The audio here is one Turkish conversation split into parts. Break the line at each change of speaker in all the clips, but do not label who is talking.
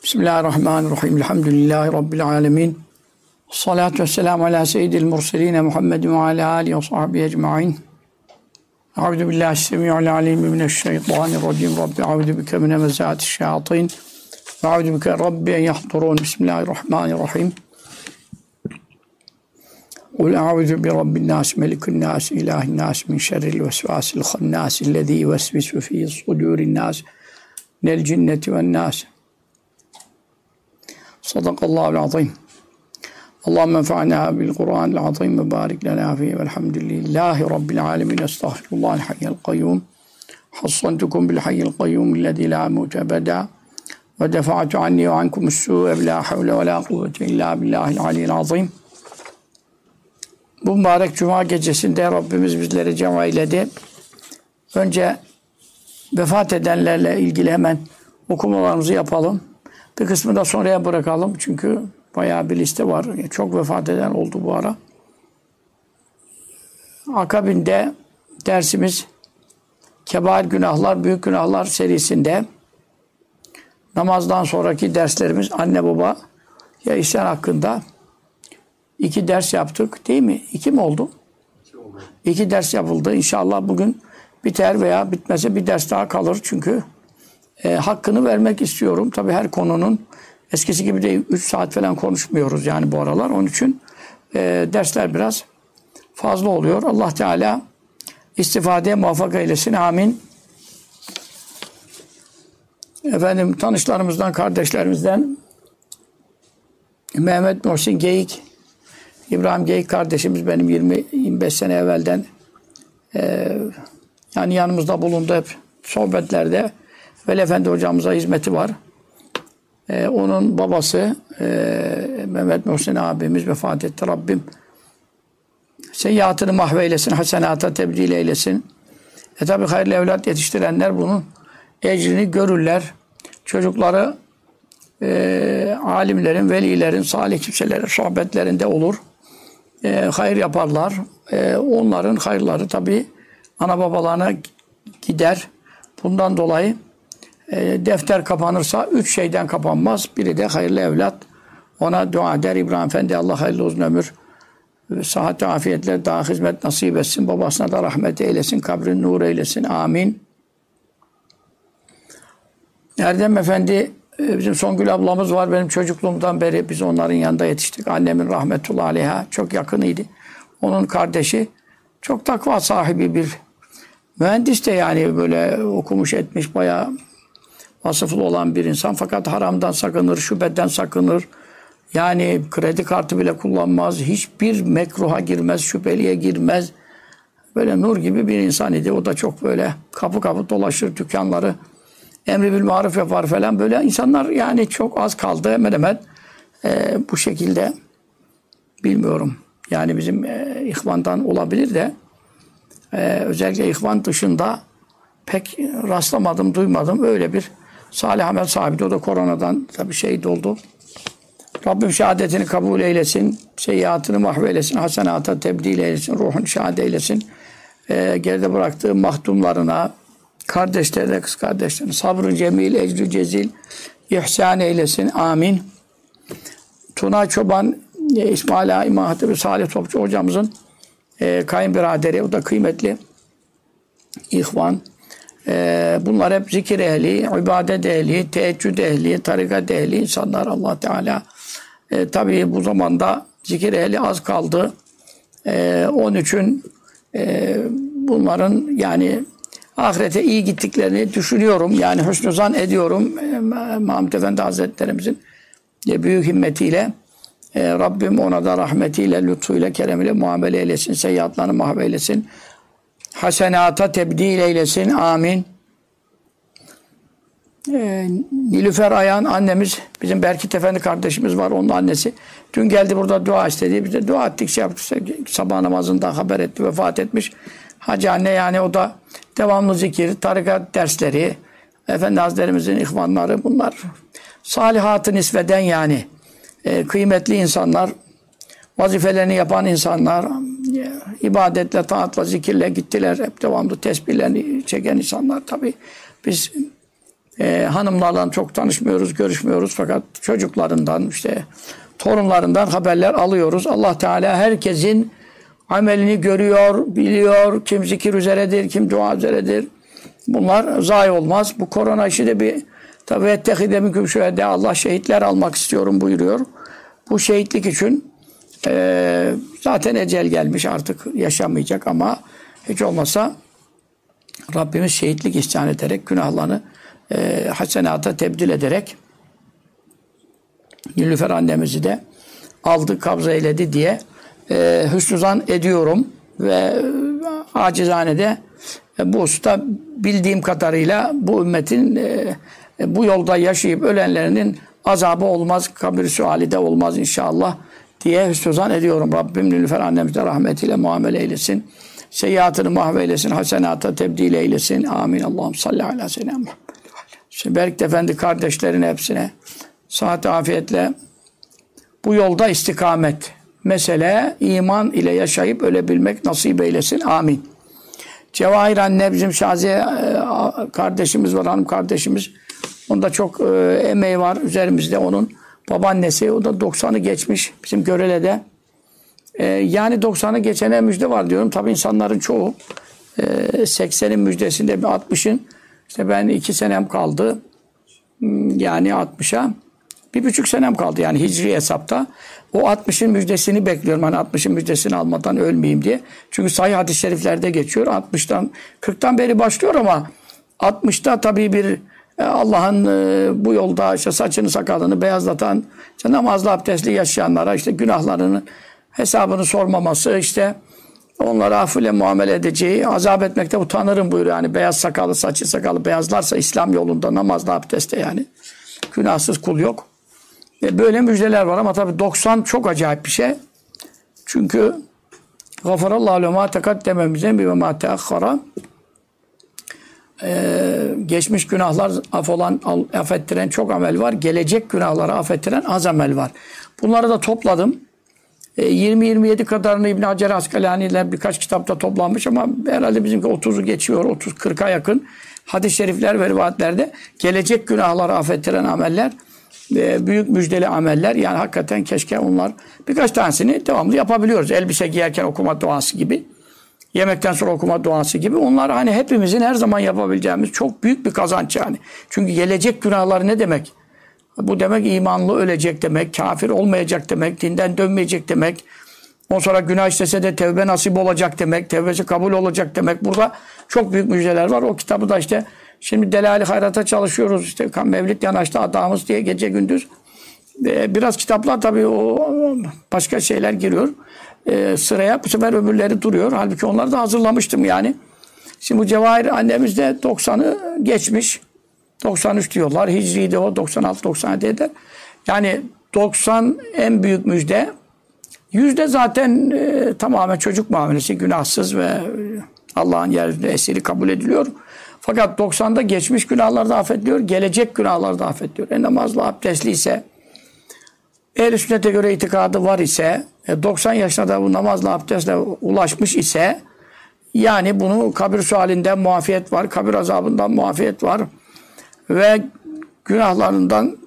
Bismillahirrahmanirrahim. Elhamdülillahi Rabbil alemin. Salatu vesselamu ala seyyidil murseline Muhammedin ve ala alihi ve sahbihi ecma'in. Euzu billahi s-semi'ul alim mineşşeytanirracim. Rabbi euzu bike min hemezati'ş-şeyatin. Ve euzu bike Rabbi en yahdurun. Bismillahirrahmanirrahim. Kul euzu bi rabbin nas, melikin nas, ilahin nas, min şerril vesvasil hannas, ellezî yuvesvisu fî sudurin nas, minel cinneti ven nas. Sadakallahul azim. Allahümme enfa'na bil Kur'anil azim ve barik lena fihi velhamdülillahi rabbil alemin. Estağfirullahal hayyel kayyum. Hassantukum bil hayyel kayyum ellezî lâ mevte ebeda ve defa'tu anni ve ankumus sû'e la havle ve la kuvvete illa billahil aliyyil azim. Bu mübarek cuma gecesinde Rabbimiz bizleri cema eyledi. Önce vefat edenlerle ilgili hemen okumalarımızı yapalım. Bir kısmını da sonraya bırakalım. Çünkü bayağı bir liste var. Çok vefat eden oldu bu ara. Akabinde dersimiz Kebair Günahlar, Büyük Günahlar serisinde namazdan sonraki derslerimiz anne baba ya isyan hakkında 2 ders yaptık. Değil mi? 2 mi oldu? 2 ders yapıldı. İnşallah bugün biter veya bitmese bir ders daha kalır. Çünkü hakkını vermek istiyorum. Tabii her konunun eskisi gibi de 3 saat falan konuşmuyoruz yani bu aralar. Onun için dersler biraz fazla oluyor. Allah Teala istifadeye muvaffak eylesin. Amin. Efendim tanışlarımızdan, kardeşlerimizden Mehmet Muhsin Geyik, İbrahim Geyik kardeşimiz benim 20-25 sene evvelden yani yanımızda bulundu hep sohbetlerde. Veli Efendi hocamıza hizmeti var. Onun babası Mehmet Muhsin abimiz vefat etti. Rabbim seyyiatını mahveylesin, hasenata tebdil eylesin. Tabi hayırlı evlat yetiştirenler bunun ecrini görürler. Çocukları alimlerin, velilerin, salih kimselerin sohbetlerinde olur. Hayır yaparlar. Onların hayırları tabi ana babalarına gider. Bundan dolayı defter kapanırsa 3 şeyden kapanmaz. Biri de hayırlı evlat. Ona dua eder. İbrahim Efendi Allah hayırlı uzun ömür, sıhhat ve afiyetle daha hizmet nasip etsin. Babasına da rahmet eylesin. Kabrini nur eylesin. Amin. Erdem Efendi bizim Songül ablamız var. Benim çocukluğumdan beri biz onların yanında yetiştik. Annemin rahmetullahi aleyha çok yakınıydı. Onun kardeşi çok takva sahibi bir mühendis de yani böyle okumuş etmiş bayağı vasıflı olan bir insan. Fakat haramdan sakınır, şüpheden sakınır. Yani kredi kartı bile kullanmaz. Hiçbir mekruha girmez, şüpheliye girmez. Böyle nur gibi bir insan idi. O da çok böyle kapı kapı dolaşır dükkanları. Emri bil maruf yapar falan. Böyle insanlar yani çok az kaldı. Hemen hemen bu şekilde bilmiyorum. Yani bizim ihvandan olabilir de özellikle ihvan dışında pek rastlamadım, duymadım. Öyle bir salih amel sahibi. O da koronadan tabii şehit oldu. Rabbim şehadetini kabul eylesin. Seyyiatını mahveylesin. Hasenata tebdil eylesin. Ruhunu şehade eylesin. Geride bıraktığı mahdumlarına, kardeşlerine, kız kardeşlerine sabrı cemil, ecrü cezil, ihsan eylesin. Amin. Tuna Çoban, İsmail Ağa İmam Hatip Salih Topçu hocamızın kayınbiraderi. O da kıymetli ihvan. Bunlar hep zikir ehli, ibadet ehli, teheccüd ehli, tarikat ehli insanlar. Allah Teala tabii bu zamanda zikir ehli az kaldı. Onun için bunların yani ahirete iyi gittiklerini düşünüyorum. Yani hüsnü zan ediyorum. Mahmud Efendi Hazretlerimizin büyük himmetiyle Rabbim ona da rahmetiyle, lütfuyla, keremiyle muamele eylesin. Seyyiatlarını mahveylesin. Hasenata tebdil eylesin. Amin. Nilüfer Ayhan annemiz, bizim Berkit Efendi kardeşimiz var, onun annesi. Dün geldi burada dua istedi. Biz de dua ettik, şey yaptık. Sabah namazında haber etti, vefat etmiş. Hacı anne yani o da devamlı zikir, tarikat dersleri, Efendi Hazretlerimizin ihvanları bunlar. Salihat-ı nisveden yani kıymetli insanlar, vazifelerini yapan insanlar, ibadetle, taatla, zikirle gittiler. Hep devamlı tesbihlerini çeken insanlar. Tabii biz Hanımlarla çok tanışmıyoruz, görüşmüyoruz fakat çocuklarından işte torunlarından haberler alıyoruz. Allah Teala herkesin amelini görüyor, biliyor. Kim zikir üzeredir, kim dua üzeredir. Bunlar zayi olmaz. Bu korona işi de bir tabi ettehide minkum şühedâ, Allah şehitler almak istiyorum buyuruyor. Bu şehitlik için zaten ecel gelmiş, artık yaşamayacak ama hiç olmazsa Rabbimiz şehitlik ihsan ederek günahlarını hasenata tebdil ederek Nilüfer annemizi de aldı, kabza eyledi diye hüsnü zan ediyorum ve acizane de bu hususta bildiğim kadarıyla bu ümmetin bu yolda yaşayıp ölenlerinin azabı olmaz, kabir suali de olmaz inşallah diye hüsnü zan ediyorum. Rabbim Nilüfer annemize rahmetiyle muamele eylesin. Seyyiatını mahveylesin, hasenata tebdil eylesin. Amin. Allah'ım salli ala seyyidina Muhammed. Berk Efendi kardeşlerin hepsine sıhhat afiyetle bu yolda istikamet. Mesele iman ile yaşayıp ölebilmek nasip eylesin. Amin. Cevahir anne bizim Şaziye kardeşimiz var, hanım kardeşimiz. Onda çok emeği var üzerimizde onun. Babaannesi, o da 90'ı geçmiş bizim Görele'de. Yani 90'ı geçene müjde var diyorum. Tabii insanların çoğu 80'in müjdesinde 60'ın. İşte ben 2 senem kaldı. Yani 60'a 1,5 senem kaldı yani hicri hesapta. O 60'ın müjdesini bekliyorum. Hani 60'ın müjdesini almadan ölmeyeyim diye. Çünkü sahih hadis-i şeriflerde geçiyor. 60'tan 40'tan beri başlıyor ama 60'ta tabii bir Allah'ın bu yolda işte saçını sakalını beyazlatan, işte namazlı abdestli yaşayanlara işte günahlarının hesabını sormaması, işte onlara affıyla muamele edeceği, azap etmekte utanırım buyuruyor. Yani beyaz sakalı, saçı sakalı beyazlarsa İslam yolunda namazlı abdestte yani günahsız kul yok. Böyle müjdeler var ama tabii 90 çok acayip bir şey. Çünkü gafarallahu lema tekaddeme bize ve ma teakhara. Geçmiş günahlar affettiren çok amel var. Gelecek günahları affettiren az amel var. Bunları da topladım. 20-27 kadarını İbn Hacer Askalani'yle birkaç kitapta toplanmış ama herhalde bizimki 30'u geçiyor. 30-40'a yakın hadis-i şerifler ve rivayetlerde gelecek günahları affettiren ameller, büyük müjdeli ameller. Yani hakikaten keşke onlar birkaç tanesini devamlı yapabiliyoruz. Elbise giyerken okuma duası gibi. Yemekten sonra okuma duası gibi. Onlar hani hepimizin her zaman yapabileceğimiz çok büyük bir kazanç yani. Çünkü gelecek günahlar ne demek? Bu demek imanlı ölecek demek, kafir olmayacak demek, dinden dönmeyecek demek. Ondan sonra günah işlese de tevbe nasip olacak demek, tevbesi kabul olacak demek. Burada çok büyük müjdeler var. O kitabı da işte şimdi Delali Hayrat'a çalışıyoruz. İşte Mevlid yanaştı adamız diye gece gündüz. Biraz kitaplar tabii o başka şeyler giriyor sıraya. Bu sefer öbürleri duruyor. Halbuki onları da hazırlamıştım yani. Şimdi bu Cevahir annemiz de 90'ı geçmiş. 93 diyorlar. Hicri'de o 96-97 eder. Yani 90 en büyük müjde. Yüzde zaten tamamen çocuk muamelesi, günahsız ve Allah'ın yeryüzünde esiri kabul ediliyor. Fakat 90'da geçmiş günahlar da affediliyor, gelecek günahlar da affediliyor. Namazlı, abdestli ise, ehl-i sünnete göre itikadı var ise, 90 yaşına da bu namazla, abdestle ulaşmış ise, yani bunu kabir sualinden muafiyet var, kabir azabından muafiyet var ve günahlarından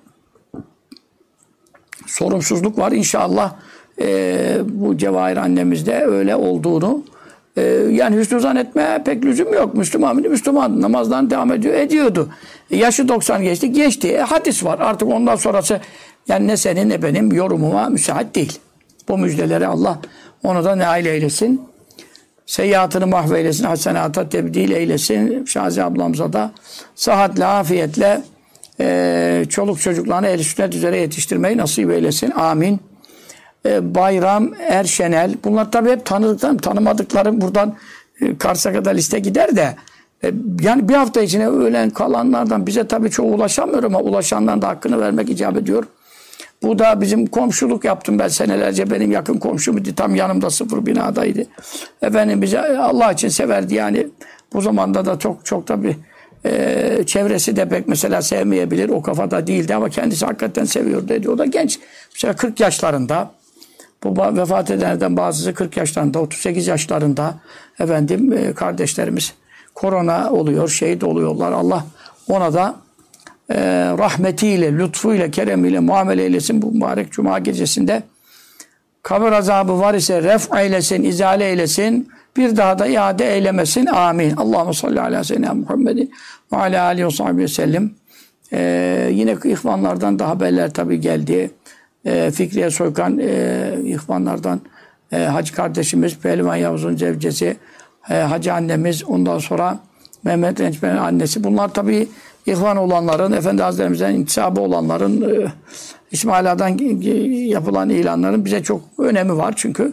sorumsuzluk var. İnşallah bu Cevahir annemizde öyle olduğunu yani hüsnü zannetmeye pek lüzum yok. Müslüman namazdan devam ediyordu. Yaşı 90 geçti. Geçti. Hadis var. Artık ondan sonrası yani ne senin ne benim yorumuma müsait değil. Bu müjdeleri Allah onu da nail eylesin. Seyyiatını mahveylesin. Hasenata tebdil eylesin. Şazi ablamıza da sıhhatle, afiyetle çoluk çocuklarını ehl-i sünnet üzere yetiştirmeyi nasip eylesin. Amin. Bayram Erşenel. Bunlar tabii hep tanımadıklarım buradan Kars'a kadar liste gider de yani bir hafta içine ölen kalanlardan bize tabii çoğu ulaşamıyor ama ulaşanların da hakkını vermek icap ediyor. Bu da bizim komşuluk yaptım ben senelerce. Benim yakın komşumdu. Tam yanımda 0 binadaydı. Efendim bize Allah için severdi yani. Bu zamanda da çok tabii çevresi de pek mesela sevmeyebilir. O kafada değildi ama kendisi hakikaten seviyordu dedi. O da genç. Mesela 40 yaşlarında. Bu vefat edenlerden bazısı 40 yaşlarında, 38 yaşlarında efendim kardeşlerimiz korona oluyor, şehit oluyorlar. Allah ona da rahmetiyle, lütfuyla, keremiyle muamele eylesin bu mübarek cuma gecesinde. Kabir azabı var ise ref eylesin, izale eylesin. Bir daha da iade eylemesin. Amin. Allahumme salli ala seyyidina Muhammedin ve ala alihi ve sahbihi sellem. Yine ihvanlardan da haberler tabii geldi. Fikriye Soykan ihvanlardan Hacı kardeşimiz, Pehlivan Yavuz'un zevcesi, Hacı annemiz, ondan sonra Mehmet Ençmen'in annesi. Bunlar tabii ihvan olanların, Efendi Hazretlerimizden intisabı olanların, İsmail Ağa'dan yapılan ilanların bize çok önemi var. Çünkü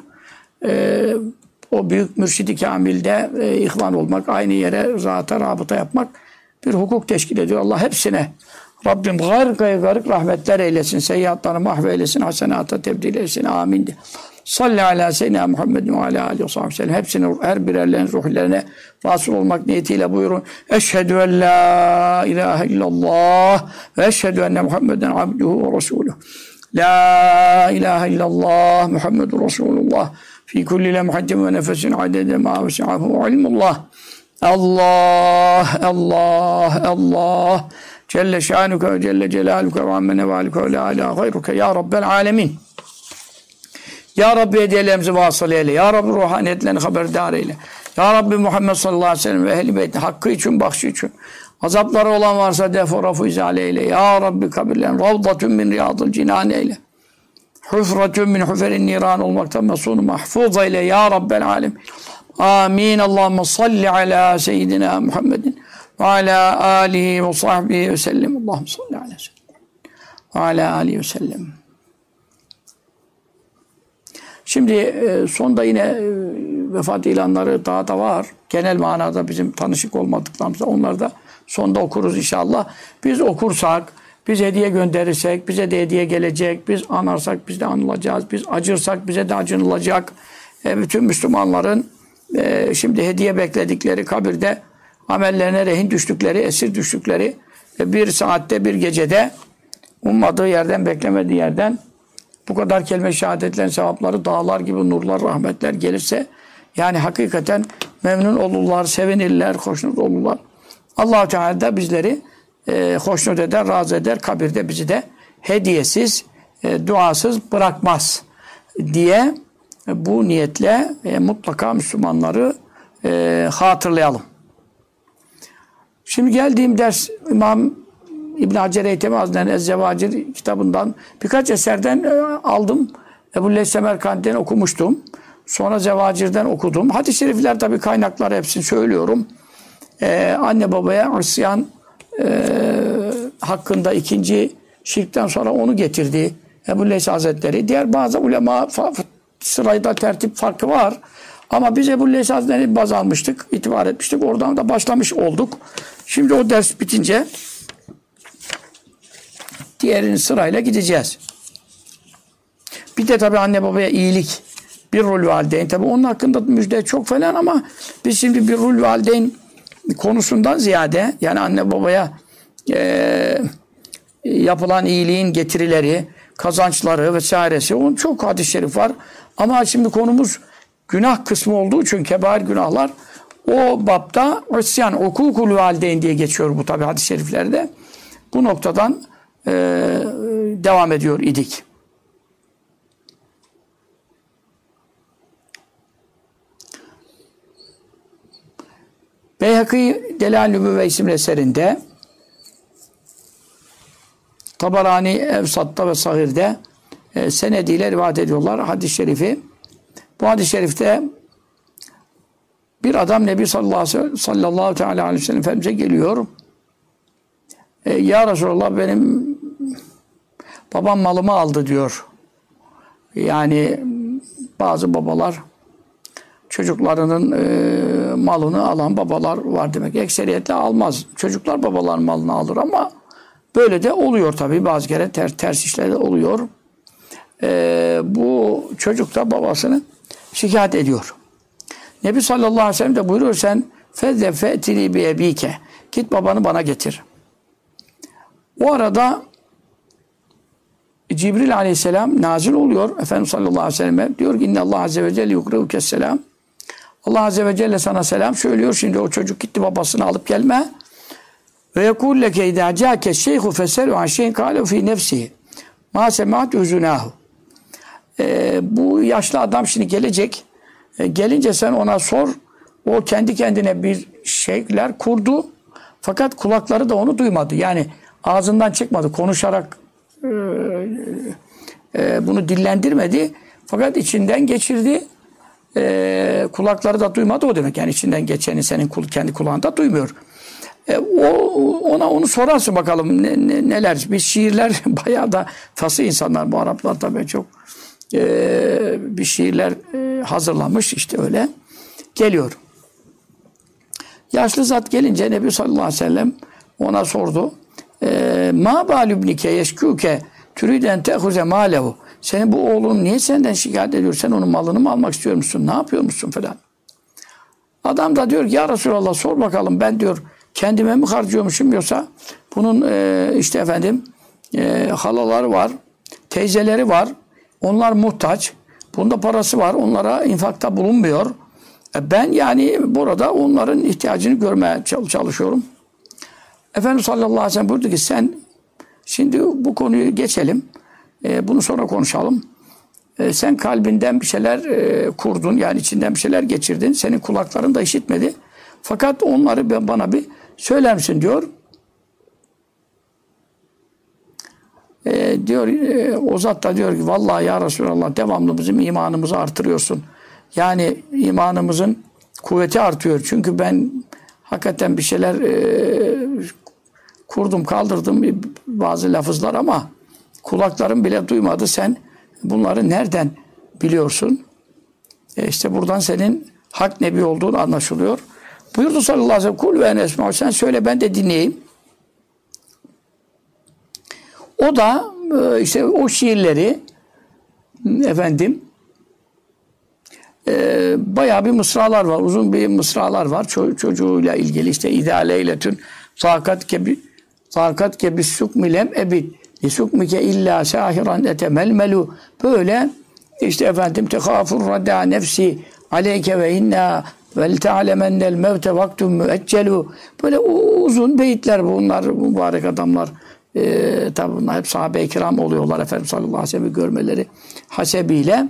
o büyük mürşid-i kamilde ihvan olmak, aynı yere zata rabıta yapmak bir hukuk teşkil ediyor. Allah hepsine Rabbim garık rahmetler eylesin, seyyiatlarını mahveylesin, hasenata tebdil eylesin. Amin. Salli ala seyyidina Muhammedin ve ala alihi ve sahbihi sellem. Hepsinin her birerlerin ruhlarına vasıl olmak niyetiyle buyurun. Eşhedü en la ilahe illallah ve eşhedü enne Muhammeden abduhu ve resuluhu. La ilahe illallah Muhammedun Resulullah. Fi kulli lemhatin ve nefesin adede ma vesi'ahu ilmullah. Allah, Allah, Allah. Celle şanuke ve celle celaluke ve amme nevaluke ve la ilahe gayruke ya Rabbel alemin. Ya Rabbi hediyelerimizi vasıl eyle. Ya Rabbi ruhaniyetlerini haberdar eyle. Ya Rabbi Muhammed sallallahu aleyhi ve sellem ve ehl-i beytin hakkı için, bakşı için. Azapları olan varsa deforafu izale eyle. Ya Rabbi kabirlerini ravdatun min riyadıl cinan eyle. Hufratun min huferin niran olmaktan mesunu mahfuz eyle. Ya Rabbel alem. Amin. Allahümme salli ala seyyidina Muhammedin ve ala alihi ve sahbihi ve sellem. Allahümme salli ala seyyidina ve ala alihi ve sellem. Şimdi sonda yine vefat ilanları daha da var. Genel manada bizim tanışık olmadıklarımızda onları da sonda okuruz inşallah. Biz okursak, biz hediye gönderirsek, bize de hediye gelecek. Biz anarsak biz de anılacağız. Biz acırsak bize de acınılacak. Bütün Müslümanların şimdi hediye bekledikleri kabirde amellerine rehin düştükleri, esir düştükleri bir saatte, bir gecede ummadığı yerden, beklemediği yerden bu kadar kelime-i şehadetlerin sevapları dağlar gibi nurlar, rahmetler gelirse yani hakikaten memnun olurlar, sevinirler, hoşnut olurlar. Allah-u Teala da bizleri hoşnut eder, razı eder. Kabirde bizi de hediyesiz, duasız bırakmaz diye bu niyetle mutlaka Müslümanları hatırlayalım. Şimdi geldiğim ders İmam İbn-i Hacer Eytemi Hazretleri'nin Ez-Zevacir kitabından birkaç eserden aldım. Ebu'l-Leyth Semerkand'den okumuştum. Sonra Zevacir'den okudum. Hadis-i şerifler tabii kaynakları hepsini söylüyorum. Anne babaya isyan hakkında ikinci şirkten sonra onu getirdi Ebu'l-Leyth Hazretleri. Diğer bazı ulema sırayda tertip farkı var. Ama biz Ebu'l-Leyth Hazretleri'ni baz almıştık, itibar etmiştik. Oradan da başlamış olduk. Şimdi o ders bitince diğerini sırayla gideceğiz. Bir de tabii anne babaya iyilik. Birrul valideyn. Tabii onun hakkında müjde çok falan ama biz şimdi birrul valideyn konusundan ziyade yani anne babaya yapılan iyiliğin getirileri, kazançları vesairesi onun çok hadis-i şerif var. Ama şimdi konumuz günah kısmı olduğu için kebair günahlar o bapta isyan, hukukul valideyn diye geçiyor bu tabii hadis-i şeriflerde. Bu noktadan devam ediyor idik. Beyhaki Delal-i Nübüvve isimli eserinde Tabarani Evsat'ta ve Sahir'de senediyle rivayet ediyorlar hadis-i şerifi. Bu hadis-i şerifte bir adam Nebi sallallahu teala aleyhi ve sellem Efendimiz'e geliyor. Ya Resulallah benim babam malımı aldı diyor. Yani bazı babalar çocuklarının malını alan babalar var demek. Ekseriyetle almaz. Çocuklar babaların malını alır ama böyle de oluyor tabii. Bazı kere ters işler de oluyor. Bu çocuk da babasını şikayet ediyor. Nebi sallallahu aleyhi ve sellem de buyuruyor sen fe'tini bi ebike. Git babanı bana getir. O arada Cibril aleyhisselam nazil oluyor. Efendimiz sallallahu aleyhi ve selleme diyor ki inna Allah azze ve celle yukreuke selam. Allah azze ve celle sana selam söylüyor. Şimdi o çocuk gitti babasını alıp gelme. Ve yekul leke idâ câke şeyhu feselu an şeyin kâle fî nefsihi. Mâ semât üzünâhu. Bu yaşlı adam şimdi gelecek. Gelince sen ona sor. O kendi kendine bir şeyler kurdu. Fakat kulakları da onu duymadı. Yani ağzından çıkmadı. Konuşarak bunu dillendirmedi. Fakat içinden geçirdi. Kulakları da duymadı o demek. Yani içinden geçeni senin kendi kulağında duymuyor. Ona onu sorarsın bakalım neler. Bir şiirler bayağı da tası insanlar. Bu Araplar tabii çok bir şiirler hazırlamış. İşte öyle geliyor. Yaşlı zat gelince Nebi sallallahu aleyhi ve sellem ona sordu. Ma balübnike yeşkûke türüden tehuze mâlehu. Senin bu oğlun niye senden şikayet ediyor? Sen onun malını mı almak istiyor musun? Ne yapıyor musun falan. Adam da diyor ki ya Resulallah sor bakalım ben diyor kendime mi harcıyormuşum yoksa bunun işte efendim halaları var, teyzeleri var. Onlar muhtaç. Bunda parası var. Onlara infakta bulunmuyor. Ben yani burada onların ihtiyacını görmeye çalışıyorum. Efendimiz sallallahu aleyhi ve sellem buyurdu ki sen şimdi bu konuyu geçelim. Bunu sonra konuşalım. Sen kalbinden bir şeyler kurdun. Yani içinden bir şeyler geçirdin. Senin kulakların da işitmedi. Fakat onları bana bir söyler misin diyor. Diyor o zat da diyor ki vallahi ya Resulallah devamlı bizim imanımızı artırıyorsun. Yani imanımızın kuvveti artıyor. Çünkü ben hakikaten bir şeyler kurdum, kaldırdım bazı lafızlar ama kulaklarım bile duymadı. Sen bunları nereden biliyorsun? İşte buradan senin hak nebi olduğun anlaşılıyor. Buyurdu sallallahu aleyhi ve sellem kul ve enesma'u sen söyle ben de dinleyeyim. O da işte o şiirleri efendim bayağı bir mısralar var. Uzun bir mısralar var. Çocuğuyla ilgili işte İdâ leyletün zâkat ke bissukmilem ebid lisukmike illa sahiran etemelmelu böyle işte efendim tehâfur radâ nefsi aleyke ve inna vel te'alemennel mevte vaktun müeccelu böyle uzun beyitler bunlar mübarek adamlar. Tabi bunlar hep sahabe-i kiram oluyorlar Efendimiz sallallahu aleyhi ve sellem'i görmeleri hasebiyle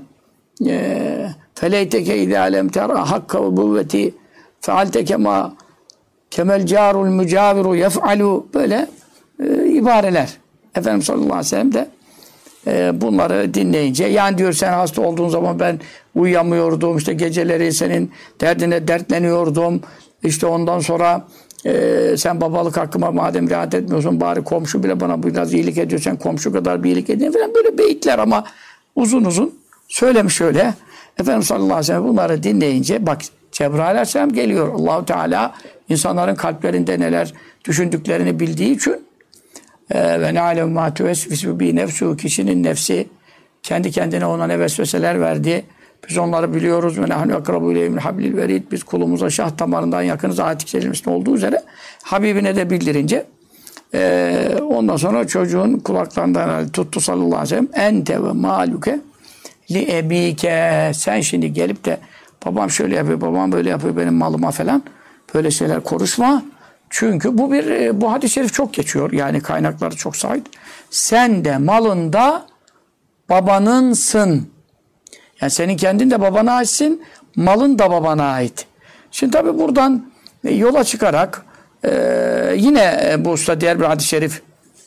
feleyteke idâ lem terâ hakka ve buvveti fealteke ma kemel carul mücaviru yef'alu böyle ibareler. Efendimiz sallallahu aleyhi ve sellem de bunları dinleyince yani diyor sen hasta olduğun zaman ben uyuyamıyordum işte geceleri senin derdine dertleniyordum işte ondan sonra sen babalık hakkıma madem riayet etmiyorsun bari komşu bile bana biraz iyilik ediyorsan komşu kadar bir iyilik edin falan böyle beyitler ama uzun uzun söylemiş öyle. Efendimiz sallallahu aleyhi ve sellem bunları dinleyince bak Cebrail aleyhisselam geliyor. Allahu Teala insanların kalplerinde neler düşündüklerini bildiği için ve na'lemu ma tuvesvisu bi nefsu kişinin nefsi kendi kendine ona ne vesveseler verdi. Biz onları biliyoruz. Ve nahnu akrabu ileyhi min hablil verid. Biz kulumuza şah damarından yakınız. Ayet-i kerimesinde olduğu üzere Habibine de bildirince ondan sonra çocuğun kulaklarından tuttu sallallahu aleyhi ve sellem ente ve maluke li ebike sen şimdi gelip de babam şöyle yapıyor, babam böyle yapıyor benim malıma falan böyle şeyler konuşma. Çünkü bu hadis-i şerif çok geçiyor. Yani kaynakları çok sahip. Sen de malında babanınsın. Yani senin kendin de babana aitsin, malın da babana ait. Şimdi tabi buradan yola çıkarak yine bu usta diğer bir hadis-i şerif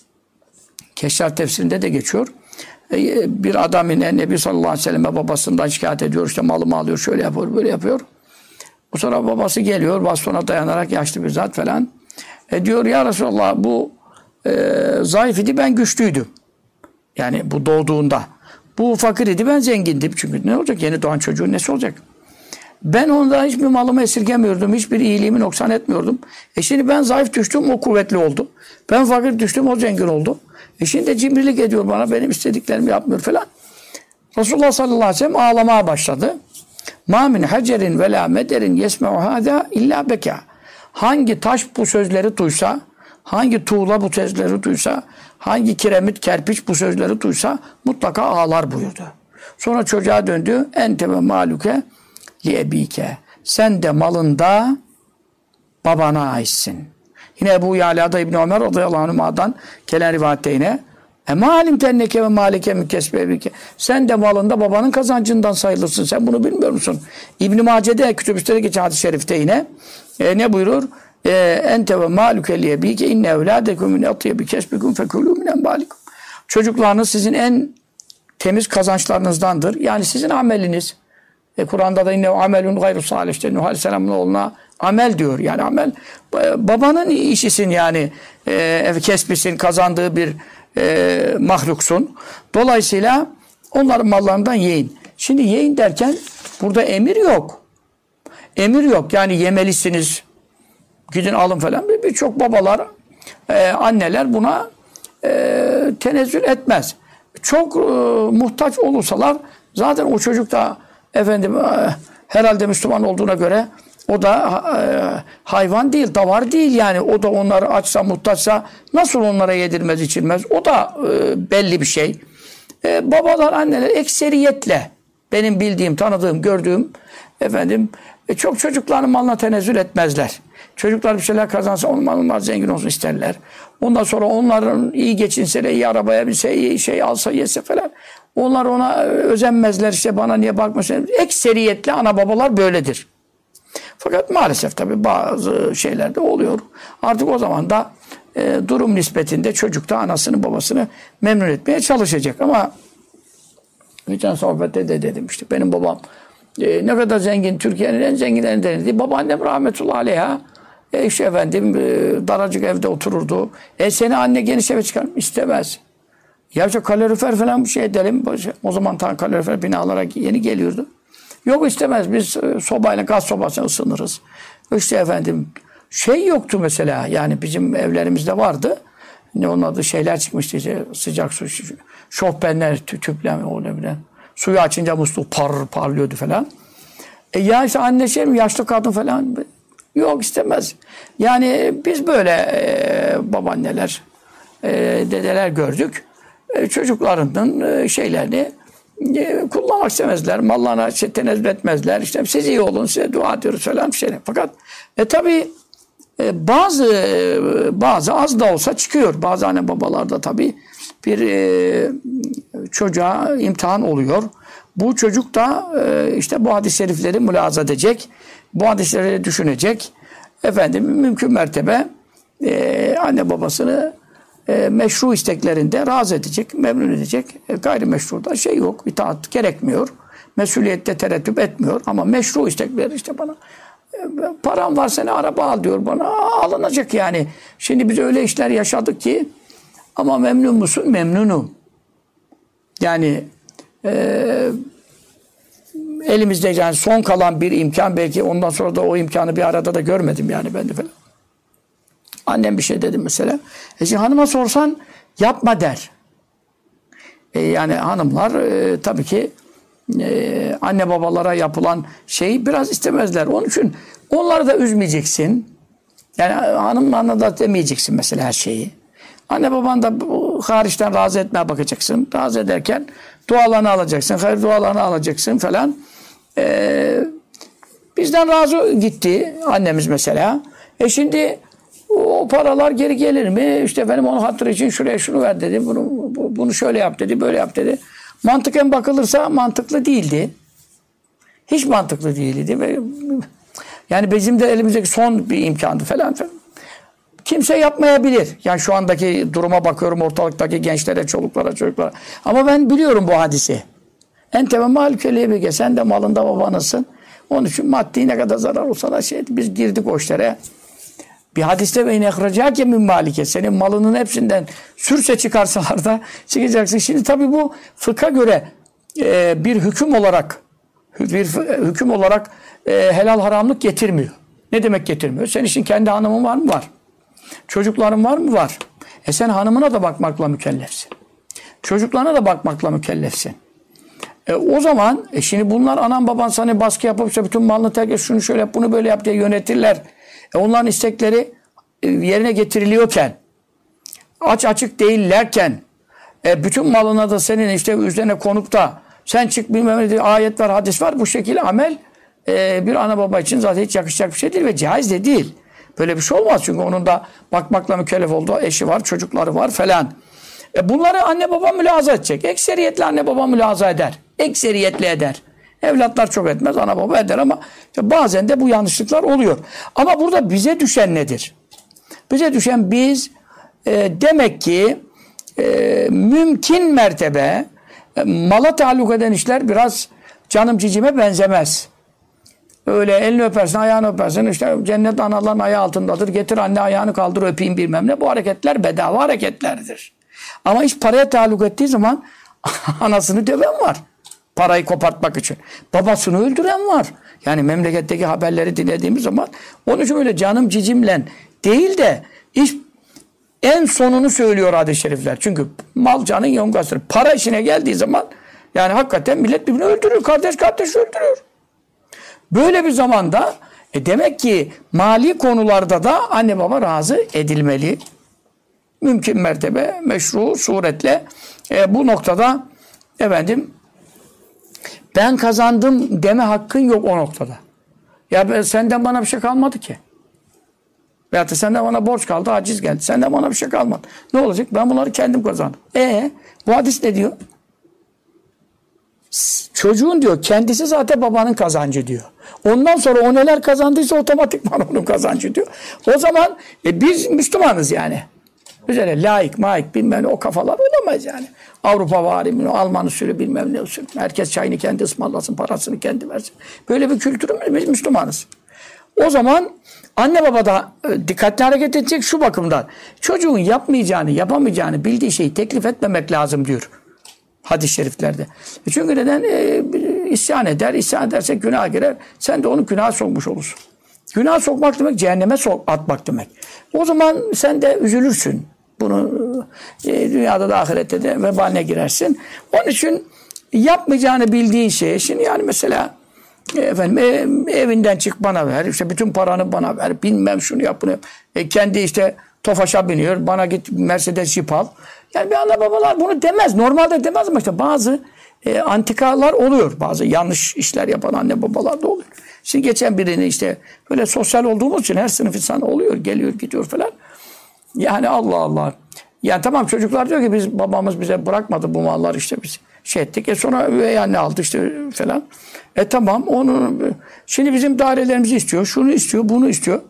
Keşşaf tefsirinde de geçiyor. Bir adam yine Nebi sallallahu aleyhi ve sellem'e babasından şikayet ediyor. İşte malımı alıyor, şöyle yapıyor, böyle yapıyor. O sonra babası geliyor, bastona dayanarak yaşlı bir zat falan. Diyor ya Resulallah bu zayıf idi, ben güçlüydüm. Yani bu doğduğunda. Bu fakir idi, ben zengindim. Çünkü ne olacak? Yeni doğan çocuğun nesi olacak? Ben ondan hiçbir malımı esirgemiyordum. Hiçbir iyiliğimi noksan etmiyordum. Şimdi ben zayıf düştüm, o kuvvetli oldu. Ben fakir düştüm, o zengin oldu. Şimdi cimrilik ediyor bana, benim istediklerimi yapmıyor falan. Resulullah sallallahu aleyhi ve sellem ağlamaya başladı. مَا مِنْ حَجَرٍ وَلَا مَدَرٍ يَسْمَعُ هَذَا اِلَّا بَكَى. Hangi taş bu sözleri duysa, hangi tuğla bu sözleri duysa, hangi kiremit, kerpiç bu sözleri duysa mutlaka ağlar buyurdu. Sonra çocuğa döndü. Ente ve maluke li ebike. Sen de malında babana aitsin. Yine Ebu Yala'da İbn Ömer radıyallahu anhuma'dan gelen rivayette yine malim tenneke ve malike mükesbebike. Sen de malında babanın kazancından sayılırsın. Sen bunu bilmiyor musun? İbn-i Mace'de kütübüste geçen hadis-i şerifte yine ne buyurur? Ente ve maluke liyebike inne evladekum min atyebi kesbikum fekulû min embalikum. Çocuklarınız sizin en temiz kazançlarınızdandır. Yani sizin ameliniz. Kur'an'da da yine amelun gayru salih işte Nuh Aleyhisselam'ın oğluna amel diyor. Yani amel babanın işisin yani kesbisin, kazandığı bir mahluksun. Dolayısıyla onların mallarından yiyin. Şimdi yiyin derken burada emir yok. Emir yok. Yani yemelisiniz. Gidin alın falan. Birçok babalar, anneler buna tenezzül etmez. Çok muhtaç olursalar zaten o çocuk da efendim herhalde Müslüman olduğuna göre o da hayvan değil, davar değil yani. O da onları açsa, muhtaçsa nasıl onlara yedirmez, içirmez? O da belli bir şey. Babalar, anneler ekseriyetle benim bildiğim, tanıdığım, gördüğüm efendim çok çocukların malına tenezzül etmezler. Çocuklar bir şeyler kazansa onlar zengin olsun isterler. Ondan sonra onların iyi geçinse, iyi arabaya binse, iyi şey alsa, yese falan. Onlar ona özenmezler işte bana niye bakmıyorsun. Ekseriyetle ana babalar böyledir. Fakat maalesef tabii bazı şeylerde oluyor. Artık o zaman da durum nispetinde çocuk da anasını babasını memnun etmeye çalışacak. Ama geçen sohbette de dedim işte benim babam ne kadar zengin, Türkiye'nin en zenginlerinden dedi. Babaannem rahmetullahi aleyha işte efendim daracık evde otururdu. Seni anne geniş eve çıkar mı? İstemez. Ya işte kalorifer falan bir şey edelim. O zaman tam kalorifer binalara yeni geliyordu. Yok istemez. Biz sobayla, gaz sobasına ısınırız. İşte efendim şey yoktu mesela. Yani bizim evlerimizde vardı. Ne onun adı şeyler çıkmıştı işte sıcak su, şofbenler, tüpler o ne bileyim. Suyu açınca musluk parlıyordu falan. Ya işte anne şey mi yaşlı kadın falan yok istemez. Yani biz böyle babaanneler, dedeler gördük. Çocuklarının şeylerini kullanmak istemezler. Mallarına tenezzül etmezler. İşte siz iyi olun, size dua ediyoruz falan bir şeyler. Fakat tabii bazı az da olsa çıkıyor. Bazı anne babalarda tabii bir çocuğa imtihan oluyor. Bu çocuk da işte bu hadis-i şerifleri mülahaza edecek. Bu hadisleri düşünecek. Efendim mümkün mertebe anne babasını meşru isteklerinde razı edecek, memnun edecek. Gayrimeşruda şey yok, itaat gerekmiyor. Mesuliyette tereddüt etmiyor. Ama meşru istekleri işte bana param var seni araba al diyor bana. Alınacak yani. Şimdi biz öyle işler yaşadık ki ama memnun musun? Memnunum. Yani elimizde yani son kalan bir imkan belki ondan sonra da o imkanı bir arada da görmedim yani ben de falan. Annem bir şey dedi mesela. Şimdi hanıma sorsan yapma der. Yani hanımlar tabii ki anne babalara yapılan şeyi biraz istemezler. Onun için onları da üzmeyeceksin. Yani hanımlarına da demeyeceksin mesela her şeyi. Anne baban da hariçten razı etmeye bakacaksın. Razı ederken dualarını alacaksın. Hayır dualarını alacaksın falan. Bizden razı gitti annemiz mesela. Şimdi o paralar geri gelir mi? İşte efendim onun hatırı için şuraya şunu ver dedi. Bunu şöyle yap dedi, böyle yap dedi. Mantıken bakılırsa mantıklı değildi. Hiç mantıklı değildi. Yani bizim de elimizdeki son bir imkandı falan. Kimse yapmayabilir. Yani şu andaki duruma bakıyorum ortalıktaki gençlere, çoluklara, çocuklara. Ama ben biliyorum bu hadisi. Ente ve malükeliye bilge. Sen de malında babanısın. Onun için maddi ne kadar zarar olsa da biz girdik o işlere. Bir hadiste ve inehracâke min malike. Senin malının hepsinden sürse çıkarsalar da çıkacaksın. Şimdi tabii bu fıkha göre bir hüküm olarak helal haramlık getirmiyor. Ne demek getirmiyor? Senin için kendi hanımın var mı? Var. Çocukların var mı? Var. Sen hanımına da bakmakla mükellefsin. Çocuklarına da bakmakla mükellefsin. O zaman şimdi bunlar anan baban sana baskı yapıp işte bütün malını terk et, şunu şöyle yap, bunu böyle yap diye yönetirler. Onların istekleri yerine getiriliyorken, açık değillerken, bütün malına da senin işte üzerine konup da sen çık bilmem ne diye ayet var, hadis var. Bu şekilde amel bir ana baba için zaten hiç yakışacak bir şey değil ve caiz de değil. Böyle bir şey olmaz çünkü onun da bakmakla mükellef olduğu eşi var, çocukları var falan. Bunları anne baba mülahaza edecek. Ekseriyetle anne baba mülahaza eder. Ekseriyetle eder. Evlatlar çok etmez, ana baba eder ama bazen de bu yanlışlıklar oluyor. Ama burada bize düşen nedir? Bize düşen biz demek ki mümkün mertebe mala taalluk eden işler biraz canım cicime benzemez. Öyle elini öpersin, ayağını öpersin. İşte cennet anaların ayağı altındadır. Getir anne ayağını kaldır öpeyim bilmem ne. Bu hareketler bedava hareketlerdir. Ama iş paraya taalluk ettiği zaman anasını döven var. Parayı kopartmak için. Babasını öldüren var. Yani memleketteki haberleri dinlediğimiz zaman onun için öyle canım cicimlen değil de iş en sonunu söylüyor hadis-i şerifler. Çünkü mal canın yongasıdır. Para işine geldiği zaman yani hakikaten millet birbirini öldürüyor. Kardeş kardeş öldürüyor. Böyle bir zamanda demek ki mali konularda da anne baba razı edilmeli. Mümkün mertebe meşru suretle bu noktada efendim ben kazandım deme hakkın yok o noktada. Ya senden bana bir şey kalmadı ki. Veyahut da senden bana borç kaldı, aciz geldi. Senden bana bir şey kalmadı. Ne olacak? Ben bunları kendim kazandım. Bu hadis ne diyor? Çocuğun diyor kendisi zaten babanın kazancı diyor. Ondan sonra o neler kazandıysa otomatikman onun kazancı diyor. O zaman biz Müslümanız yani. Üzerine laik, maik bilmem ne o kafalar olamaz yani. Avrupa vari, Alman usulü bilmem ne usulü. Herkes çayını kendi ısmarlasın, parasını kendi versin. Böyle bir kültürümüz biz Müslümanız. O zaman anne baba da dikkatli hareket edecek şu bakımdan. Çocuğun yapmayacağını, yapamayacağını bildiği şeyi teklif etmemek lazım diyor. Hadis-i şeriflerde. Çünkü neden? İsyan eder. İsyan ederse günah girer. Sen de onu günaha sokmuş olursun. Günah sokmak demek cehenneme atmak demek. O zaman sen de üzülürsün. Bunu dünyada da ahirette de vebaline girersin. Onun için yapmayacağını bildiğin şey. Şimdi yani mesela efendim evinden çık bana ver. İşte bütün paranı bana ver. Bilmem şunu yap bunu yap. Kendi işte Tofaş'a biniyor. Bana git Mercedes Jeep al. Yani bir ana babalar bunu demez. Normalde demez ama işte bazı antikalar oluyor. Bazı yanlış işler yapan anne babalar da oluyor. Şimdi geçen birini işte böyle sosyal olduğumuz için her sınıf insan oluyor. Geliyor gidiyor falan. Yani Allah Allah. Yani tamam çocuklar diyor ki biz babamız bize bırakmadı bu mallar işte biz şey ettik. Sonra üvey anne aldı işte falan. Tamam onu şimdi bizim dairelerimizi istiyor. Şunu istiyor, bunu istiyor.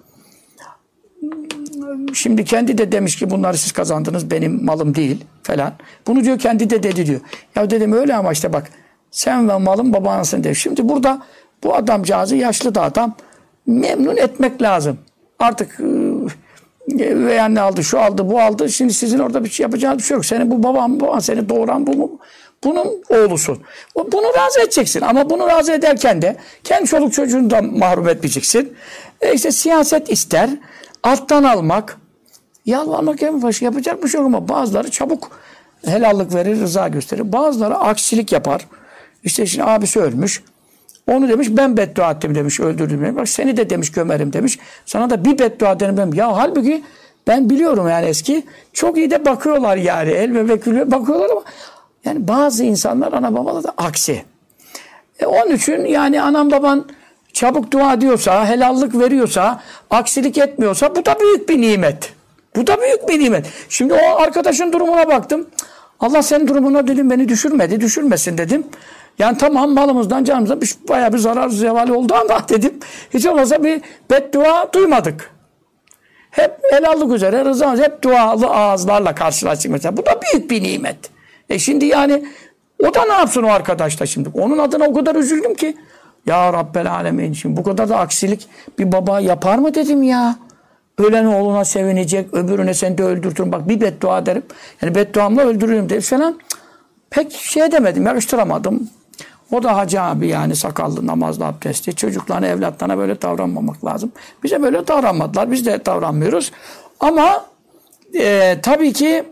Şimdi kendi de demiş ki bunları siz kazandınız benim malım değil falan. Bunu diyor kendi de dedi diyor. Ya dedim öyle ama işte bak sen ve malın babanısın diyor. Şimdi burada bu adamcağızı yaşlı da adam memnun etmek lazım. Artık üvey anne aldı şu aldı bu aldı. Şimdi sizin orada bir şey yapacağınız bir şey yok. Senin bu baban seni doğuran bu mu? Bunun oğlusun. Bunu razı edeceksin. Ama bunu razı ederken de kendi çoluk çocuğunu da mahrum etmeyeceksin. İşte siyaset ister. Alttan almak. Yalvarmak en başı yapacak bir şey yok ama bazıları çabuk helallik verir, rıza gösterir. Bazıları aksilik yapar. İşte şimdi abisi ölmüş. Onu demiş ben beddua ettim demiş öldürdüm demiş. Bak seni de demiş gömerim demiş. Sana da bir beddua derim demiş. Ya halbuki ben biliyorum yani eski çok iyi de bakıyorlar yani. El bebek bakıyorlar ama yani bazı insanlar ana babalar da aksi. Onun için yani anan baban çabuk dua ediyorsa, helallik veriyorsa, aksilik etmiyorsa bu da büyük bir nimet. Bu da büyük bir nimet. Şimdi o arkadaşın durumuna baktım. Allah senin durumuna dedim beni düşürmedi, düşürmesin dedim. Yani tamam malımızdan canımızdan bayağı bir zarar zevali oldu ama dedim. Hiç olmazsa bir beddua duymadık. Hep helallik üzere rıza, hep dualı ağızlarla karşılaştık mesela. Bu da büyük bir nimet. Şimdi yani o da ne yapsın o arkadaş da şimdi? Onun adına o kadar üzüldüm ki. Ya Rabbel Alemin şimdi bu kadar da aksilik bir baba yapar mı dedim ya. Ölen oğluna sevinecek, öbürüne seni de öldürtürüm. Bak bir beddua derim. Yani bedduamla öldürürüm dedim falan. Pek şey demedim, yakıştıramadım. O da hacı abi yani sakallı, namazlı, abdestli. Çocuklarına, evlatlarına böyle davranmamak lazım. Bize böyle davranmadılar. Biz de davranmıyoruz. Ama tabii ki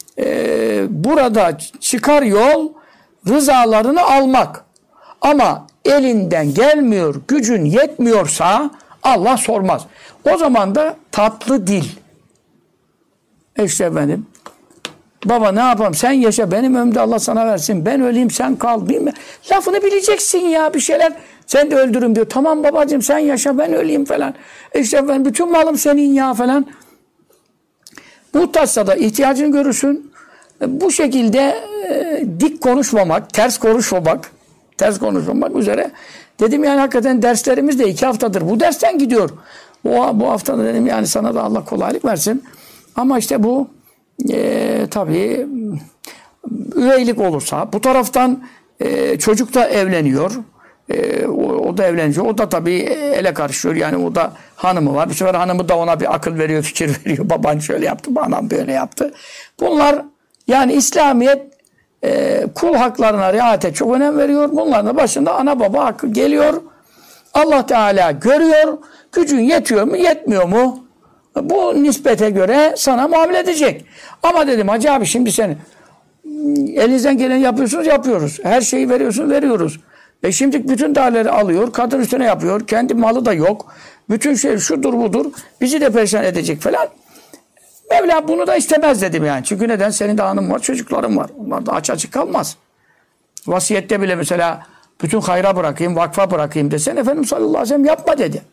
burada çıkar yol rızalarını almak. Ama elinden gelmiyor, gücün yetmiyorsa Allah sormaz. O zaman da tatlı dil. İşte efendim Baba ne yapalım? Sen yaşa. Benim ömrümde Allah sana versin. Ben öleyim sen kal. Bilmem. Lafını bileceksin ya bir şeyler. Sen de öldürün diyor. Tamam babacığım sen yaşa ben öleyim falan. İşte ben bütün malım senin ya falan. Muhtaçsa da ihtiyacını görürsün. Bu şekilde dik konuşmamak, ters konuşmamak üzere. Dedim yani hakikaten derslerimiz de 2 haftadır bu dersten gidiyor. Bu haftada dedim yani sana da Allah kolaylık versin. Ama işte bu tabii üveylik olursa bu taraftan çocuk da evleniyor. O da evleniyor. O da tabii ele karışıyor. Yani o da hanımı var. Bir sefer hanımı da ona bir akıl veriyor, fikir veriyor. Baban şöyle yaptı, anam böyle yaptı. Bunlar yani İslamiyet kul haklarına riayete çok önem veriyor. Bunların da başında ana baba hakkı geliyor. Allah Teala görüyor. Gücün yetiyor mu, yetmiyor mu? Bu nispete göre sana muamele edecek. Ama dedim Hacı abi şimdi sen elinizden geleni yapıyorsunuz, yapıyoruz. Her şeyi veriyorsunuz, veriyoruz. Şimdi bütün değerleri alıyor, kadın üstüne yapıyor. Kendi malı da yok. Bütün şey şudur budur. Bizi de perişan edecek falan. Mevla bunu da istemez dedim yani. Çünkü neden? Senin de hanım var, çocukların var. Onlar da aç açık kalmaz. Vasiyette bile mesela bütün hayra bırakayım, vakfa bırakayım desen Efendimiz sallallahu aleyhi ve sellem yapma dedi.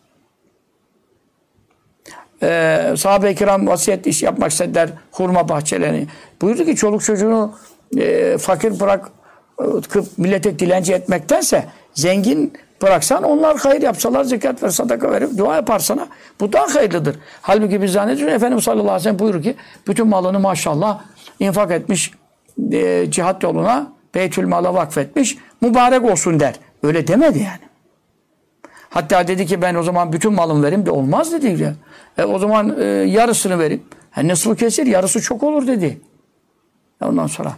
Sahabe-i kiram vasiyet iş yapmak istediler. Hurma bahçelerini. Buyurdu ki çoluk çocuğunu fakir bırak millete dilenci etmektense zengin bıraksan onlar hayır yapsalar, zekat ver, sadaka verip dua yaparsana. Bu daha hayırlıdır. Halbuki biz zannediyoruz Efendimiz sallallahu aleyhi ve sellem buyurur ki bütün malını maşallah infak etmiş cihat yoluna Beytülmal'a vakfetmiş mübarek olsun der. Öyle demedi yani. Hatta dedi ki ben o zaman bütün malımı vereyim de olmaz dedi. O zaman yarısını vereyim. Nasıl kesir? Yarısı çok olur dedi. Ondan sonra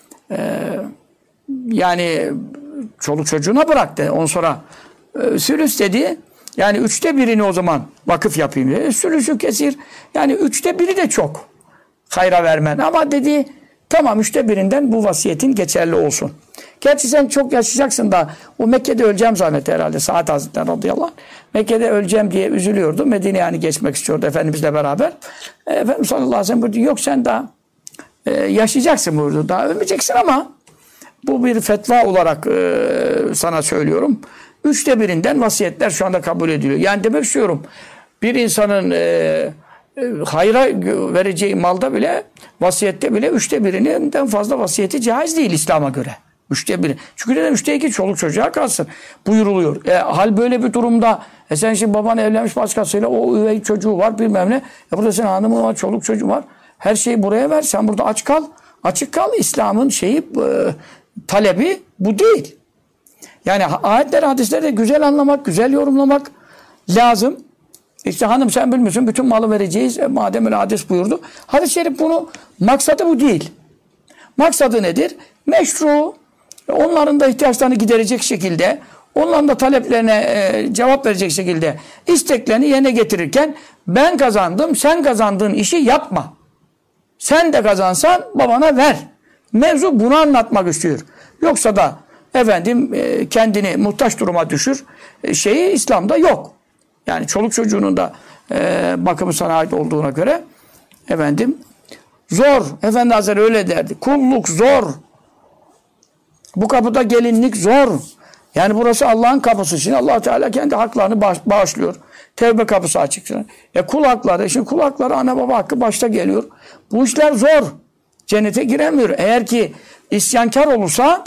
yani çoluk çocuğuna bırak dedi. Ondan sonra sülüs dedi. Yani 1/3'ünü o zaman vakıf yapayım dedi. Sülüsü kesir. Yani 1/3 de çok. Hayra vermen. Ama dedi tamam 1/3'ünden bu vasiyetin geçerli olsun. Gerçi sen çok yaşayacaksın da o Mekke'de öleceğim zannetti herhalde. Saad Hazretleri radıyallahu anh. Mekke'de öleceğim diye üzülüyordu. Medine'ye yani geçmek istiyordu Efendimizle beraber. Efendimiz sallallahu aleyhi ve sellem buyurdu. Yok sen daha yaşayacaksın buyurdu. Daha ölmeyeceksin ama bu bir fetva olarak sana söylüyorum. 1/3'ünden vasiyetler şu anda kabul ediliyor. Yani demek istiyorum bir insanın hayra vereceği malda bile vasiyette bile 1/3'ünden fazla vasiyeti caiz değil İslam'a göre. 1/3. Çünkü neden? 2/3 çoluk çocuğa kalsın. Buyuruluyor. Hal böyle bir durumda sen şimdi baban evlenmiş başkasıyla o üvey çocuğu var bilmem ne. Burada senin hanımın var, çoluk çocuğu var. Her şeyi buraya ver. Sen burada aç kal. Açık kal. İslam'ın talebi bu değil. Yani ayetleri, hadisleri de güzel anlamak, güzel yorumlamak lazım. İşte hanım sen bilmiyorsun bütün malı vereceğiz. Madem öyle hadis buyurdu. Hadis-i şerif bunu maksadı bu değil. Maksadı nedir? Meşru. Onların da ihtiyaçlarını giderecek şekilde, onların da taleplerine cevap verecek şekilde isteklerini yerine getirirken ben kazandım, sen kazandığın işi yapma. Sen de kazansan babana ver. Mevzu bunu anlatmak istiyor. Yoksa da efendim kendini muhtaç duruma düşür. Şeyi İslam'da yok. Yani çoluk çocuğunun da bakımı sana ait olduğuna göre efendim zor. Efendi Hazretleri öyle derdi. Kulluk zor. Bu kapıda gelinlik zor. Yani burası Allah'ın kapısı. Şimdi Allah Teala kendi haklarını bağışlıyor. Tevbe kapısı açık. Kul hakları. Şimdi kul hakları ana baba hakkı başta geliyor. Bu işler zor. Cennete giremiyor. Eğer ki isyankar olursa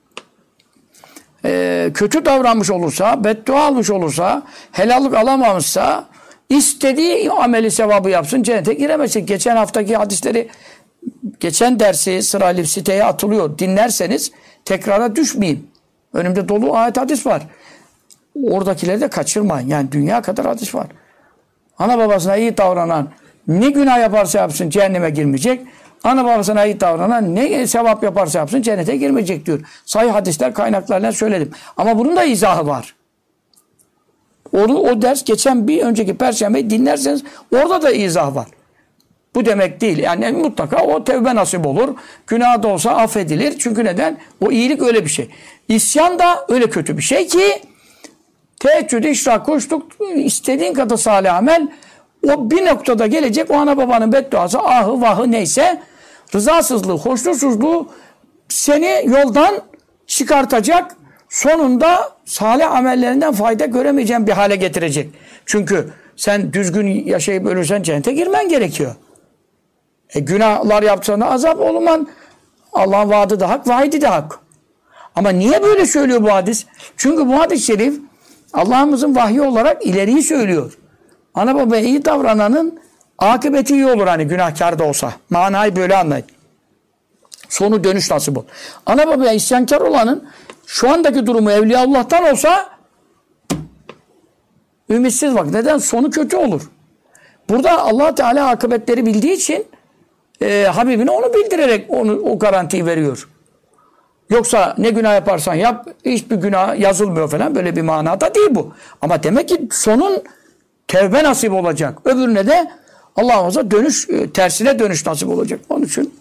kötü davranmış olursa, beddua almış olursa, helallik alamamışsa istediği ameli sevabı yapsın cennete giremezsin. Geçen haftaki hadisleri geçen dersi sırayla siteye atılıyor. Dinlerseniz tekrara düşmeyeyim. Önümde dolu ayet hadis var. Oradakileri de kaçırmayın. Yani dünya kadar hadis var. Ana babasına iyi davranan ne günah yaparsa yapsın cehenneme girmeyecek. Ana babasına iyi davranan ne sevap yaparsa yapsın cennete girmeyecek diyor. Sahih hadisler kaynaklarıyla söyledim. Ama bunun da izahı var. O ders geçen bir önceki Perşembe dinlerseniz orada da izah var. Bu demek değil. Yani mutlaka o tevbe nasip olur. Günah da olsa affedilir. Çünkü neden? O iyilik öyle bir şey. İsyan da öyle kötü bir şey ki teheccüd, işrak, koştuk istediğin kadar salih amel o bir noktada gelecek o ana babanın bedduası ahı vahı neyse rızasızlığı, hoşnutsuzluğu seni yoldan çıkartacak. Sonunda salih amellerinden fayda göremeyeceğin bir hale getirecek. Çünkü sen düzgün yaşayıp ölürsen cennete girmen gerekiyor. Günahlar yapsan azap olman, Allah'ın vaadi de hak, vaidi de hak. Ama niye böyle söylüyor bu hadis? Çünkü bu hadis-i şerif Allah'ımızın vahyi olarak ileriyi söylüyor. Ana babaya iyi davrananın akıbeti iyi olur hani günahkar da olsa. Manayı böyle anlayın. Sonu dönüş nasip olur. Ana babaya isyankar olanın şu andaki durumu Evliyaullah'tan olsa ümitsiz bak. Neden? Sonu kötü olur. Burada Allah Teala akıbetleri bildiği için Habibine onu bildirerek o garantiyi veriyor. Yoksa ne günah yaparsan yap, hiçbir günah yazılmıyor falan, böyle bir manada değil bu. Ama demek ki sonun tevbe nasip olacak. Öbürüne de Allah'ımıza dönüş, tersine dönüş nasip olacak. Onun için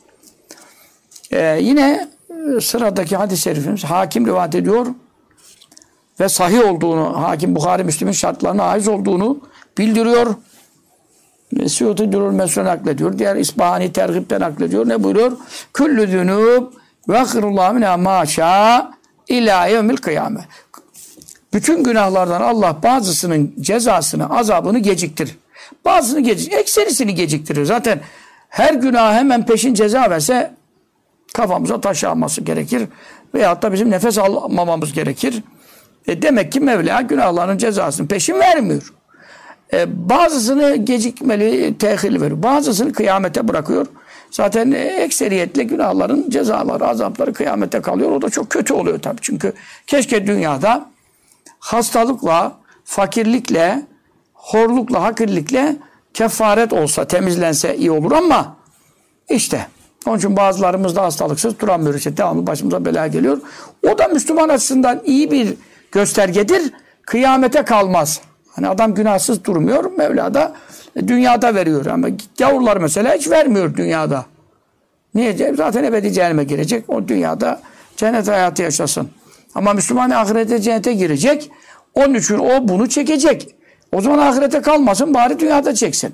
yine sıradaki hadis-i şerifimiz Hakim rivayet ediyor ve sahih olduğunu, Hakim Buhari Müslim'in şartlarına aiz olduğunu bildiriyor. Suyuti Durul Mes'u naklediyor. Diğer İsbahani Tergib'den naklediyor. Ne buyuruyor? Küllü zünûb ve akhirullahu minâ mâşâ ilâ yevmil kıyâme. Bütün günahlardan Allah bazısının cezasını, azabını geciktirir. Bazısını geciktirir. Ekserisini geciktirir. Zaten her günah hemen peşin ceza verse kafamıza taş yağması gerekir. Veyahut da bizim nefes almamamız gerekir. Demek ki Mevla günahların cezasını peşin vermiyor. Bazısını gecikmeli, tehir veriyor. Bazısını kıyamete bırakıyor. Zaten ekseriyetle günahların cezaları, azapları kıyamete kalıyor. O da çok kötü oluyor tabii. Çünkü keşke dünyada hastalıkla, fakirlikle, horlukla, hakirlikle kefaret olsa, temizlense iyi olur ama işte onun için bazılarımız da hastalıksız duramıyoruz. İşte devamlı başımıza bela geliyor. O da Müslüman açısından iyi bir göstergedir. Kıyamete kalmaz. Hani adam günahsız durmuyor. Mevla da dünyada veriyor. Ama gavurlar mesela hiç vermiyor dünyada. Niye? Zaten ebedi cehenneme girecek. O dünyada cennet hayatı yaşasın. Ama Müslüman ahirete cennete girecek. Onun için o bunu çekecek. O zaman ahirete kalmasın. Bari dünyada çeksin.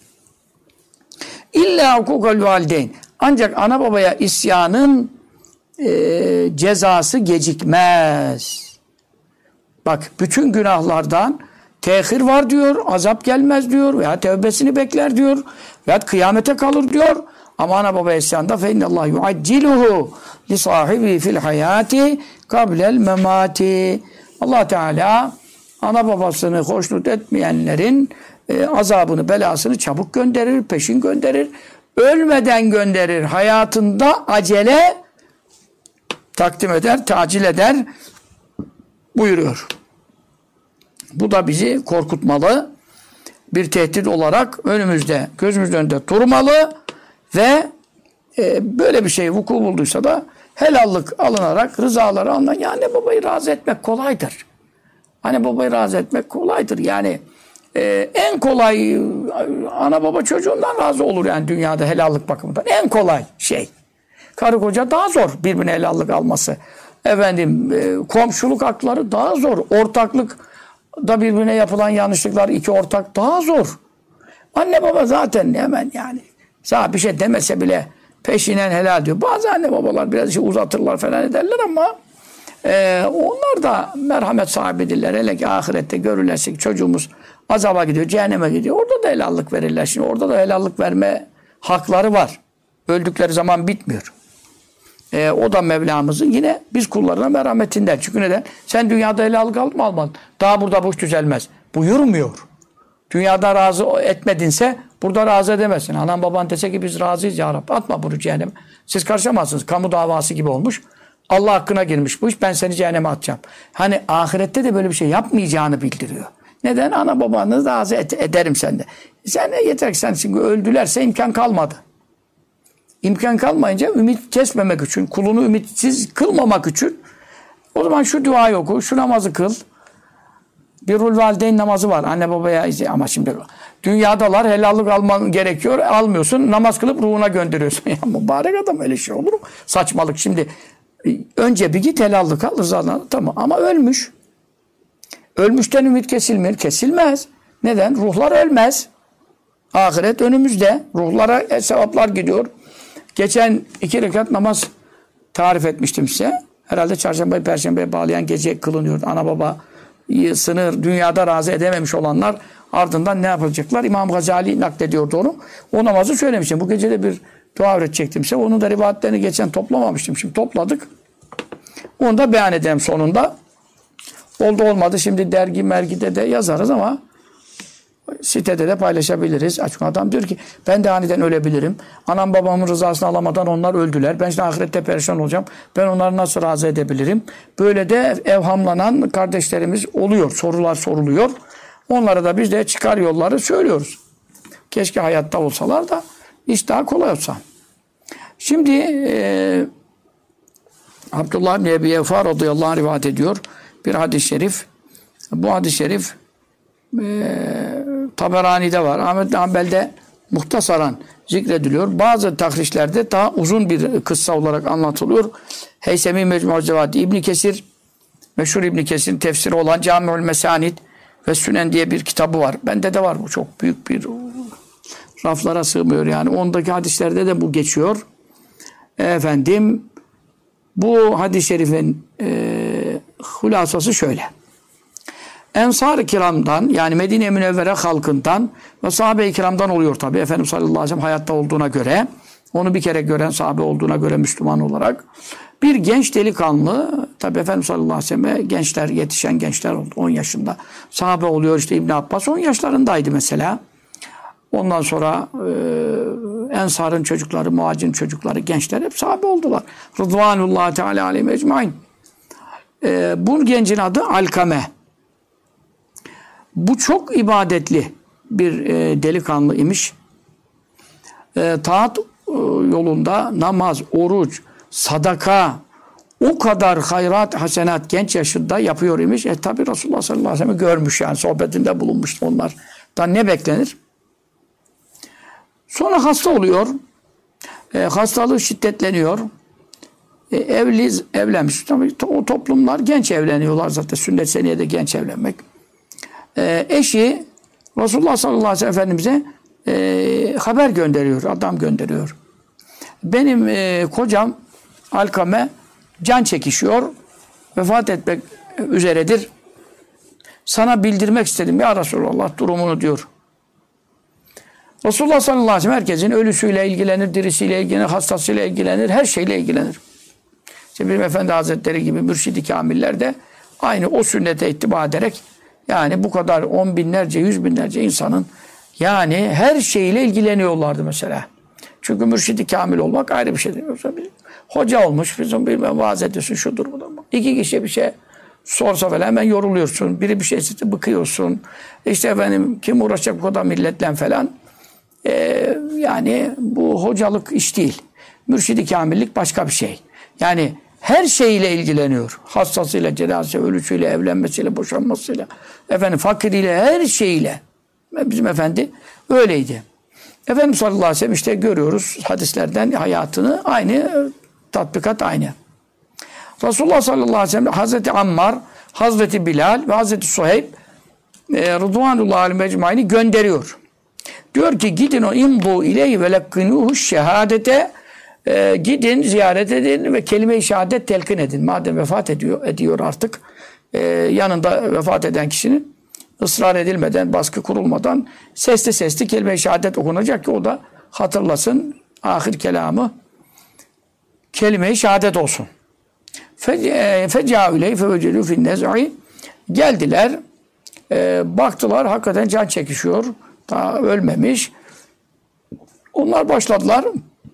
İlla hukukal valideyn. Ancak ana babaya isyanın cezası gecikmez. Bak bütün günahlardan tehir var diyor, azap gelmez diyor veya tevbesini bekler diyor veya kıyamete kalır diyor. Ama ana baba isyanda fe innallahu yuacciluhu li sahibi fil hayati kablel memati. Allah Teala ana babasını hoşnut etmeyenlerin azabını, belasını çabuk gönderir, peşin gönderir. Ölmeden gönderir. Hayatında acele takdim eder, tacil eder buyuruyor. Bu da bizi korkutmalı. Bir tehdit olarak önümüzde, gözümüzün önünde durmalı ve böyle bir şey vuku bulduysa da helallik alınarak rızaları alınan. Yani anne babayı razı etmek kolaydır. Anne babayı razı etmek kolaydır. Yani en kolay ana baba çocuğundan razı olur yani dünyada helallik bakımından. En kolay şey. Karı koca daha zor birbirine helallik alması. Efendim komşuluk hakları daha zor. Ortaklık da birbirine yapılan yanlışlıklar iki ortak daha zor. Anne baba zaten hemen yani sana bir şey demese bile peşinen helal diyor. Bazı anne babalar biraz şey uzatırlar falan ederler ama onlar da merhamet sahibidirler. Hele ki ahirette görürlerse ki çocuğumuz azaba gidiyor, cehenneme gidiyor. Orada da helallik verirler. Şimdi orada da helallik verme hakları var. Öldükleri zaman bitmiyor. O da Mevlamızın yine biz kullarına merhametinden. Çünkü neden? Sen dünyada helallik aldın mı almadın? Daha burada bu iş düzelmez. Buyurmuyor. Dünyada razı etmedinse burada razı edemezsin. Anan baban dese ki biz razıyız ya Rabbi. Atma bunu cehenneme. Siz karışamazsınız. Kamu davası gibi olmuş. Allah hakkına girmiş bu iş. Ben seni cehenneme atacağım. Hani ahirette de böyle bir şey yapmayacağını bildiriyor. Neden? Ana babanı razı ederim sende. Sen yeter ki sen çünkü öldülerse imkan kalmadı. İmkan kalmayınca ümit kesmemek için, kulunu ümitsiz kılmamak için o zaman şu duayı oku, şu namazı kıl. Birrul valideyn namazı var. Anne babaya ama şimdi dünyadalar helallik alman gerekiyor. Almıyorsun. Namaz kılıp ruhuna gönderiyorsun. Ya mübarek adam öyle şey olur mu? Saçmalık. Şimdi önce bir git helallik al. Rızalarına tamam. Ama ölmüş. Ölmüşten ümit kesilmiyor. Kesilmez. Neden? Ruhlar ölmez. Ahiret önümüzde. Ruhlara sevaplar gidiyor. Geçen 2 rekat namaz tarif etmiştim size. Herhalde çarşambayı perşembeye bağlayan gece kılınıyor. Ana babayı sınır dünyada razı edememiş olanlar ardından ne yapacaklar? İmam Gazali naklediyordu onu. O namazı söylemiştim. Bu gece de bir dua öğretecektim size. Onun da rivayetlerini geçen toplamamıştım. Şimdi topladık. Onu da beyan edeyim sonunda. Oldu olmadı. Şimdi dergi mergide de yazarız ama sitede de paylaşabiliriz. Açık adam diyor ki ben de aniden ölebilirim. Anam babamın rızasını alamadan onlar öldüler. Ben şimdi ahirette perişan olacağım. Ben onları nasıl razı edebilirim? Böyle de evhamlanan kardeşlerimiz oluyor. Sorular soruluyor. Onlara da biz de çıkar yolları söylüyoruz. Keşke hayatta olsalar da iş daha kolay olsa. Şimdi Abdullah bin Ebi Evfa radıyallahu anh rivayet ediyor. Bir hadis-i şerif. Bu hadis-i şerif Taberani'de var. Ahmed bin Hanbel'de muhtasaran zikrediliyor. Bazı tahrişlerde daha uzun bir kıssa olarak anlatılıyor. Heysemi Mecmu' Zevadi İbn Kesir, meşhur İbn Kesir'in tefsiri olan Cami'ül Mesanid ve Sünen diye bir kitabı var. Bende de var bu. Çok büyük bir raflara sığmıyor yani. Ondaki hadislerde de bu geçiyor. Efendim bu hadis-i şerifin hulasası şöyle. Ensar-ı kiramdan yani Medine-i Münevvere halkından ve sahabe-i kiramdan oluyor tabi. Efendimiz sallallahu aleyhi ve sellem hayatta olduğuna göre, onu bir kere gören sahabe olduğuna göre Müslüman olarak bir genç delikanlı, tabi Efendimiz sallallahu aleyhi ve selleme gençler, yetişen gençler oldu. 10 yaşında sahabe oluyor işte İbn Abbas 10 yaşlarındaydı mesela. Ondan sonra Ensar'ın çocukları, Muhacir'in çocukları, gençler hep sahabe oldular. Rıdvanullahi Teala aleyhim ecmaîn. Bu gencin adı Alkame. Bu çok ibadetli bir delikanlı imiş. Taat yolunda namaz, oruç, sadaka, o kadar hayrat, hasenat genç yaşında yapıyor imiş. Tabi Resulullah sallallahu aleyhi ve sellem görmüş yani sohbetinde bulunmuş onlardan ne beklenir? Sonra hasta oluyor. Hastalığı şiddetleniyor. Evlenmiş. Tabii o toplumlar genç evleniyorlar zaten. Sünnet seniyede genç evlenmek. Eşi Resulullah sallallahu aleyhi ve sellem Efendimiz'e haber gönderiyor. Adam gönderiyor. Benim kocam Alkame can çekişiyor. Vefat etmek üzeredir. Sana bildirmek istedim ya Resulullah durumunu diyor. Resulullah sallallahu aleyhi ve sellem herkesin ölüsüyle ilgilenir, dirisiyle ilgilenir, hastasıyla ilgilenir, her şeyle ilgilenir. İşte bir Efendi Hazretleri gibi mürşid-i kamiller de aynı o sünnete ittiba ederek yani bu kadar 10 binlerce, 100 binlerce insanın yani her şeyle ilgileniyorlardı mesela. Çünkü mürşid-i kamil olmak ayrı bir şey değil. Yoksa bir hoca olmuş, bizim bilmem vaaz ediyorsun, şudur budur. 2 kişi bir şey sorsa falan hemen yoruluyorsun. Biri bir şey istedi, bıkıyorsun. İşte efendim kim uğraşacak bu kadar milletle falan. Yani bu hocalık iş değil. Mürşid-i kamillik başka bir şey. Yani her şeyle ilgileniyor. Hastasıyla, cenazesi, ölüsüyle, evlenmesiyle, boşanmasıyla, efendim fakiriyle, her şeyle. Bizim efendi öyleydi. Efendimiz sallallahu aleyhi ve sellem işte görüyoruz hadislerden hayatını aynı, tatbikat aynı. Resulullah sallallahu aleyhi ve sellem Hazreti Ammar, Hazreti Bilal ve Hazreti Suheyb Rıdvanullahi aleyhim ecmaîn'i gönderiyor. Diyor ki gidin o imdu ileyhi ve lekkinuhu şehadete gidin ziyaret edin ve kelime-i şehadet telkin edin. Madem vefat ediyor artık yanında vefat eden kişinin ısrar edilmeden, baskı kurulmadan sesli sesli kelime-i şehadet okunacak ki o da hatırlasın ahir kelamı kelime-i şehadet olsun. Fecâ ileyhi fevecedû finnez'i geldiler baktılar hakikaten can çekişiyor. Daha ölmemiş. Onlar başladılar.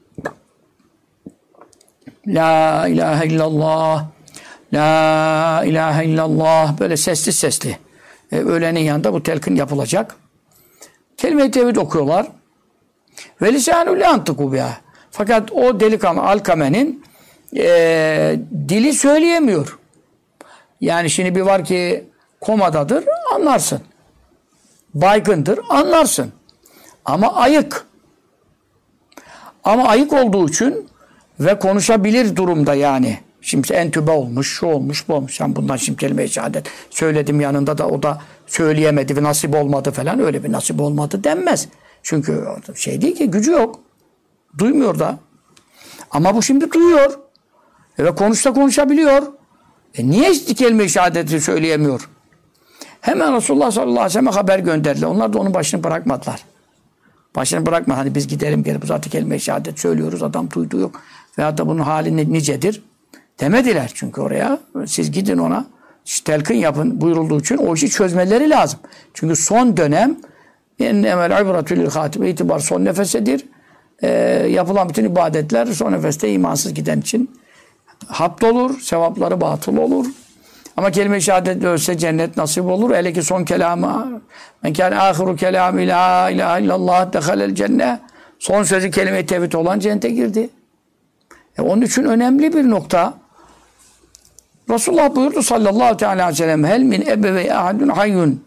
La ilahe illallah. La ilahe illallah. Böyle sesli sesli. Ölenin yanında bu telkin yapılacak. Kelime-i tevhid okuyorlar. Ve lisanü le'antıku biha. Fakat o delikanlı Alkame'nin dili söyleyemiyor. Yani şimdi bir var ki komadadır anlarsın. Baygındır anlarsın. Ama ayık. Ama ayık olduğu için ve konuşabilir durumda yani. Şimdi entübe olmuş, şu olmuş, bu olmuş. Sen bundan şimdi kelime-i şehadet söyledim yanında da o da söyleyemedi ve nasip olmadı falan. Öyle bir nasip olmadı denmez. Çünkü şey değil ki gücü yok. Duymuyor da. Ama bu şimdi duyuyor. Ve konuşabiliyor. Niye kelime-i şehadeti söyleyemiyor? Hemen Resulullah sallallahu aleyhi ve sellem'e haber gönderdiler. Onlar da onun başını bırakmadılar. Başını bırakma. Hani biz gidelim gelip zaten kelime-i şehadet söylüyoruz. Adam duyduğu yok. Veyahut da bunun hali nicedir demediler. Çünkü oraya siz gidin ona telkin yapın buyurulduğu için o işi çözmeleri lazım. Çünkü son dönem ennemel ibretül hatibe itibar son nefesedir. Yapılan bütün ibadetler son nefeste imansız giden için hapdolur, sevapları batıl olur. Ama kelime-i şehadet ölse cennet nasip olur. Hele ki son kelamı men kâne âhiru kelâmi lâ ilâhe illallah dehalel cennet. Son sözü kelime-i tevhid olan cennete girdi. Onun için önemli bir nokta. Resulullah buyurdu sallallahu aleyhi ve sellem hel min ebevey ahadun hayyun.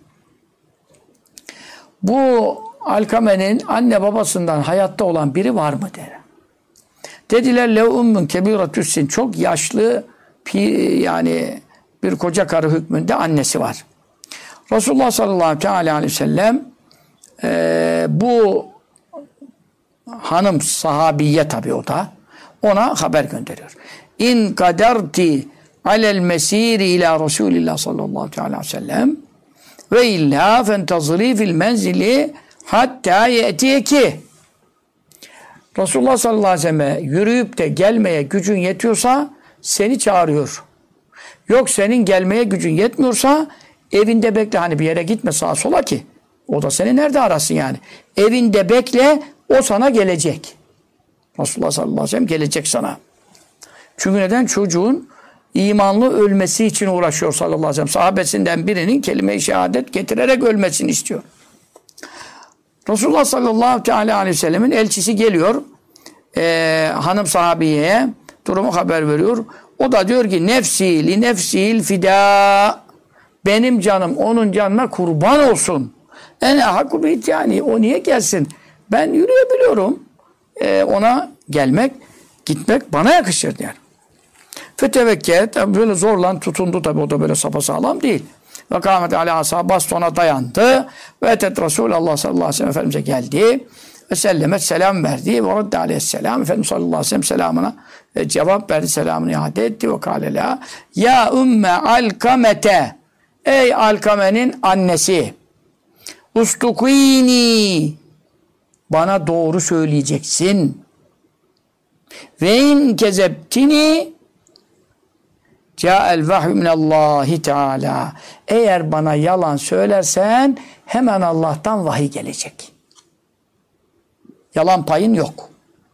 Bu Alkame'nin anne babasından hayatta olan biri var mı der. Dediler lev ummun kebiratüssin, çok yaşlı yani bir koca karı hükmünde annesi var. Resulullah sallallahu aleyhi ve sellem bu hanım sahabiye tabi o da ona haber gönderiyor. İn kaderti alel mesiri ila Resulillah sallallahu aleyhi ve sellem ve illa fentazri fil menzili hatta ye'tiyeki. Resulullah sallallahu aleyhi ve selleme yürüyüp de gelmeye gücün yetiyorsa seni çağırıyor. Yok senin gelmeye gücün yetmiyorsa evinde bekle. Hani bir yere gitme sağa sola ki. O da seni nerede arasın yani. Evinde bekle, o sana gelecek. Resulullah sallallahu aleyhi ve sellem gelecek sana. Çünkü neden? Çocuğun imanlı ölmesi için uğraşıyor sallallahu aleyhi ve sellem. Sahabesinden birinin kelime-i şehadet getirerek ölmesini istiyor. Resulullah sallallahu aleyhi ve sellemin elçisi geliyor. Hanım sahabiyeye durumu haber veriyor. O da diyor ki nefsi li nefsil fida. Benim canım onun canına kurban olsun. Ene hakku bit yani. O niye gelsin? Ben yürüyebiliyorum. Ona gitmek bana yakışır yani. Fetevekket böyle zorla tutundu tabi, o da böyle sapasağlam değil. Ve kâmet alâ asâ bastona dayandı. Ve etet Resulullah sallallahu aleyhi ve sellem Efendimiz'e geldi. Ve sellemet selam verdi. Ve radde aleyhisselam. Efendimiz sallallahu aleyhi ve sellem selamına cevap verdi. Selamını iade etti. Ve kâle la. Ya ümme alkamete. Ey Alkame'nin annesi. Ustukîni. Bana doğru söyleyeceksin. Ve in kezebtini Câ'el vahyu minallâhi teâlâ. Eğer bana yalan söylersen hemen Allah'tan vahiy gelecek. Yalan payın yok.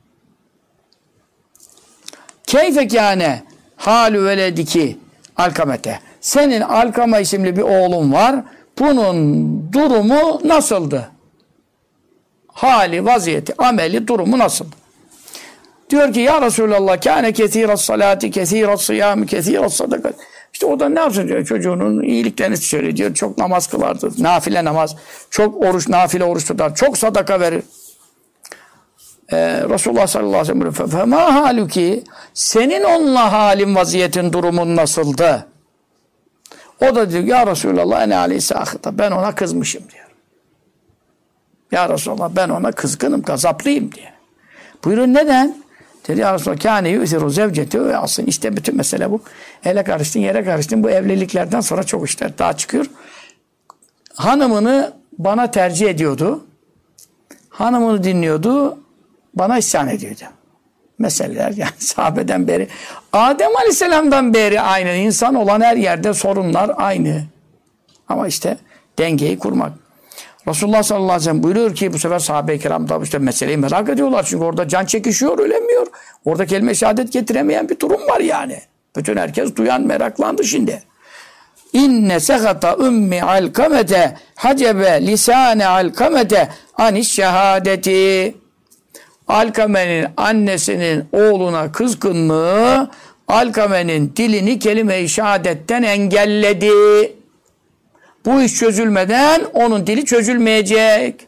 Keyfe kâne hâlü velediki Alkamete. Senin Alkama isimli bir oğlun var. Bunun durumu nasıldı? Hali, vaziyeti, ameli, durumu nasıldı? Diyor ki ya Resulallah kâne ketîras salâti, ketîras sıyâmi, ketîras sadakat. İşte o da ne yapsın diyor, çocuğunun iyiliklerini söylüyor diyor. Çok namaz kılardı, nafile namaz, çok oruç, nafile oruç tutar, çok sadaka verir. Resulullah sallallahu aleyhi ve sellem fema halüki, senin onunla halin, vaziyetin, durumun nasıldı? O da diyor ya Resulallah ene aleyhisse ahıta, ben ona kızmışım diyor. Ya Resulallah ben ona kızgınım, gazaplıyım diyor. Buyurun neden? Dedi ya Resulallah kâne yu'ziru zevceti ve asın. İşte bütün mesele bu. Ele karıştın, yere karıştın. Bu evliliklerden sonra çok işler daha çıkıyor. Hanımını bana tercih ediyordu. Hanımını dinliyordu. Bana isyan ediyordu. Meseleler yani sahabeden beri. Adem Aleyhisselam'dan beri aynı. İnsan olan her yerde sorunlar aynı. Ama işte dengeyi kurmak. Resulullah sallallahu aleyhi ve sellem buyuruyor ki bu sefer sahabe-i kiram da işte meseleyi merak ediyorlar. Çünkü orada can çekişiyor, ölemiyor. Orada kelime-i şehadet getiremeyen bir durum var yani. Bütün herkes duyan meraklandı şimdi. İnne sehata ümmi alkamete hacebe lisane alkamete anis şehadeti. Alkame'nin annesinin oğluna kızgınlığı Alkame'nin dilini kelime-i şehadetten engelledi. Bu iş çözülmeden onun dili çözülmeyecek.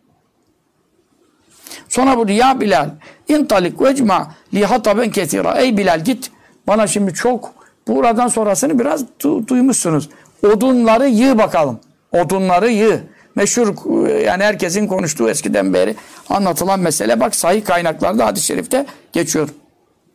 Sonra bu ya Bilal intalik vecma li hataben kesira. Ey Bilal git bana şimdi çok buradan sonrasını biraz duymuşsunuz. Odunları yığ bakalım. Odunları yığ. Meşhur yani herkesin konuştuğu eskiden beri anlatılan mesele bak sahih kaynaklarda hadis-i şerifte geçiyor.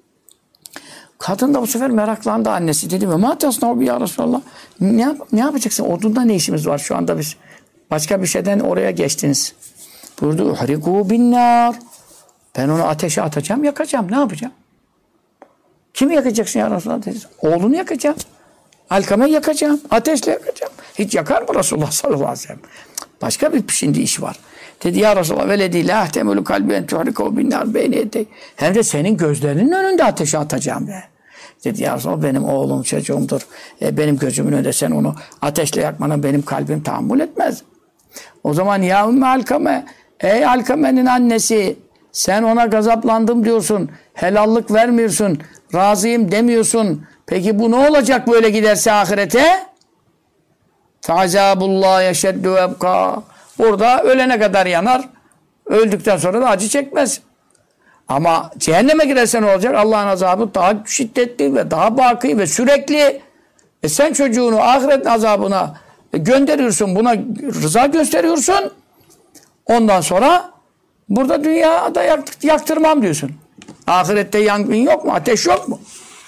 Kadın da bu sefer meraklandı annesi. Dedi mi? Matasna ya Resulallah. Ne yapacaksın? Odunda ne işimiz var şu anda biz? Başka bir şeyden oraya geçtiniz. Buyurdu. Uhriku binnar. Ben onu ateşe atacağım, yakacağım. Ne yapacağım? Kimi yakacaksın ya Resulallah? Dedi. Oğlunu yakacağım. Alkame'yi yakacağım. Ateşle yakacağım. Hiç yakar mı Resulullah sallallahu aleyhi ve sellem? Başka bir şimdi iş var. Dedi ya Resulallah veledi la ahtemülü kalbiyen tuhriko binnar beyni etek. Hem de senin gözlerinin önünde ateşe atacağım be. Dedi ya Resulallah benim oğlum çocuğumdur. Benim gözümün önünde sen onu ateşle yakmana benim kalbim tahammül etmez. O zaman ya Ümmü Alkame, ey Alkame'nin annesi sen ona gazaplandım diyorsun. Helallik vermiyorsun. Razıyım demiyorsun. Peki bu ne olacak böyle giderse ahirete? Fazabullah yeşeddu ebka. Orada ölene kadar yanar. Öldükten sonra da acı çekmez. Ama cehenneme girerse ne olacak? Allah'ın azabı daha şiddetli ve daha baki ve sürekli. Sen çocuğunu ahiret azabına gönderiyorsun. Buna rıza gösteriyorsun. Ondan sonra burada dünyada yaktırmam diyorsun. Ahirette yangın yok mu? Ateş yok mu?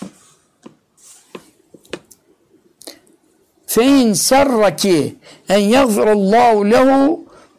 فَاِنْ سَرَّكِ اَنْ يَغْفِرَ اللّٰهُ لَهُ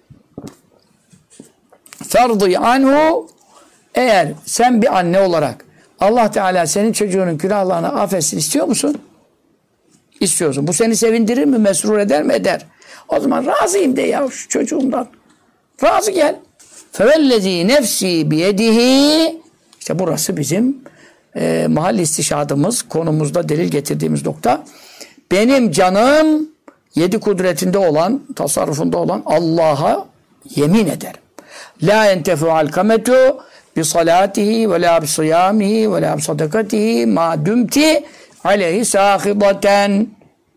فَرْضِي عَنْهُ. Eğer sen bir anne olarak Allah Teala senin çocuğunun günahlarını affetsin istiyor musun? İstiyorsun. Bu seni sevindirir mi? Mesrur eder mi? Eder. O zaman razıyım de ya şu çocuğumdan. Razı gel. فَوَالَّذ۪ي نَفْس۪ي بِيَدِهِ. İşte burası bizim mahalli istişadımız, konumuzda delil getirdiğimiz nokta. Benim canım 7 kudretinde olan, tasarrufunda olan Allah'a yemin ederim. La entefu alkametu bi salatihi ve la bi siyamihi ve la bi sadakatihi ma dumti aleyhi sahibaten.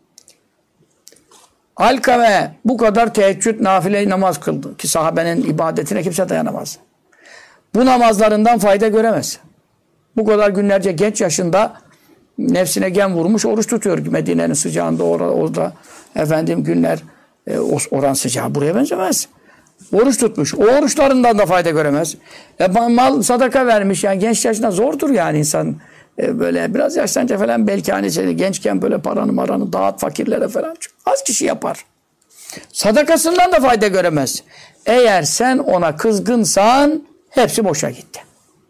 Alkame bu kadar teheccüd nafile namaz kıldı ki sahabenin ibadetine kimse dayanamaz. Bu namazlarından fayda göremez. Bu kadar günlerce genç yaşında nefsine gem vurmuş oruç tutuyor ki Medine'nin sıcağında orada efendim günler oran sıcağı buraya benzemez. Oruç tutmuş. O oruçlarından da fayda göremez. Mal sadaka vermiş yani genç yaşında zordur yani insan böyle biraz yaşlanınca falan belki hani gençken böyle paranı dağıt fakirlere falan az kişi yapar. Sadakasından da fayda göremez. Eğer sen ona kızgınsan hepsi boşa gitti.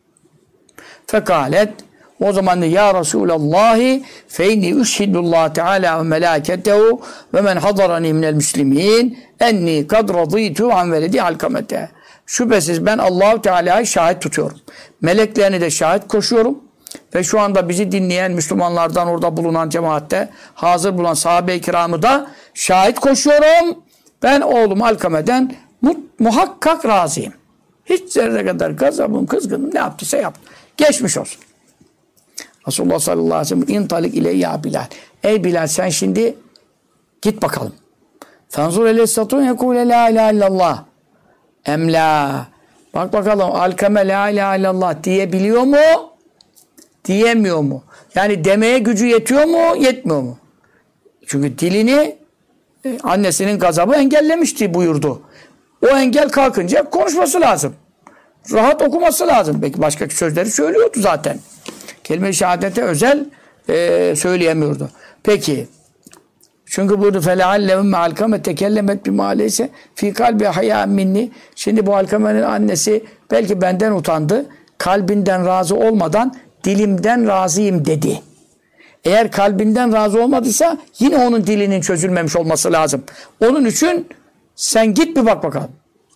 Fekalet o zaman ya Resulallah feyni üşhidullah Teala ve melâketehu ve men hadarani minel müslimin enni kad radîtu an veledi alkamete. Şüphesiz ben Allah-u Teala'yı şahit tutuyorum. Meleklerini de şahit koşuyorum. Ve şu anda bizi dinleyen Müslümanlardan orada bulunan cemaatte hazır bulunan sahabe-i kiramı da şahit koşuyorum. Ben oğlum Alkame'den muhakkak razıyım. Hiç zerre kadar gazabım, kızgınım ne yaptıysa yaptı. Geçmiş olsun. Resulullah sallallahu aleyhi ve sellem intalik ile ya Bilal. Ey Bilal sen şimdi git bakalım. Fenzur eleyhisatun yekule la ilahe illallah. Emla. Bak bakalım Alkame la ilahe illallah diyebiliyor mu? Diyemiyor mu? Yani demeye gücü yetiyor mu? Yetmiyor mu? Çünkü dilini annesinin gazabı engellemişti buyurdu. O engel kalkınca konuşması lazım. Rahat okuması lazım. Belki başka sözleri söylüyordu zaten. Kelime-i şehadete özel söyleyemiyordu. Peki. Çünkü burada فَلَعَلَّهُمْ مَعَلْكَمَ تَكَلَّمَتْ بِمَا لَيْسَ فِي قَلْبِ حَيَا minni. Şimdi bu Alkame'nin annesi belki benden utandı. Kalbinden razı olmadan dilimden razıyım dedi. Eğer kalbinden razı olmadıysa yine onun dilinin çözülmemiş olması lazım. Onun için sen git bir bak bakalım.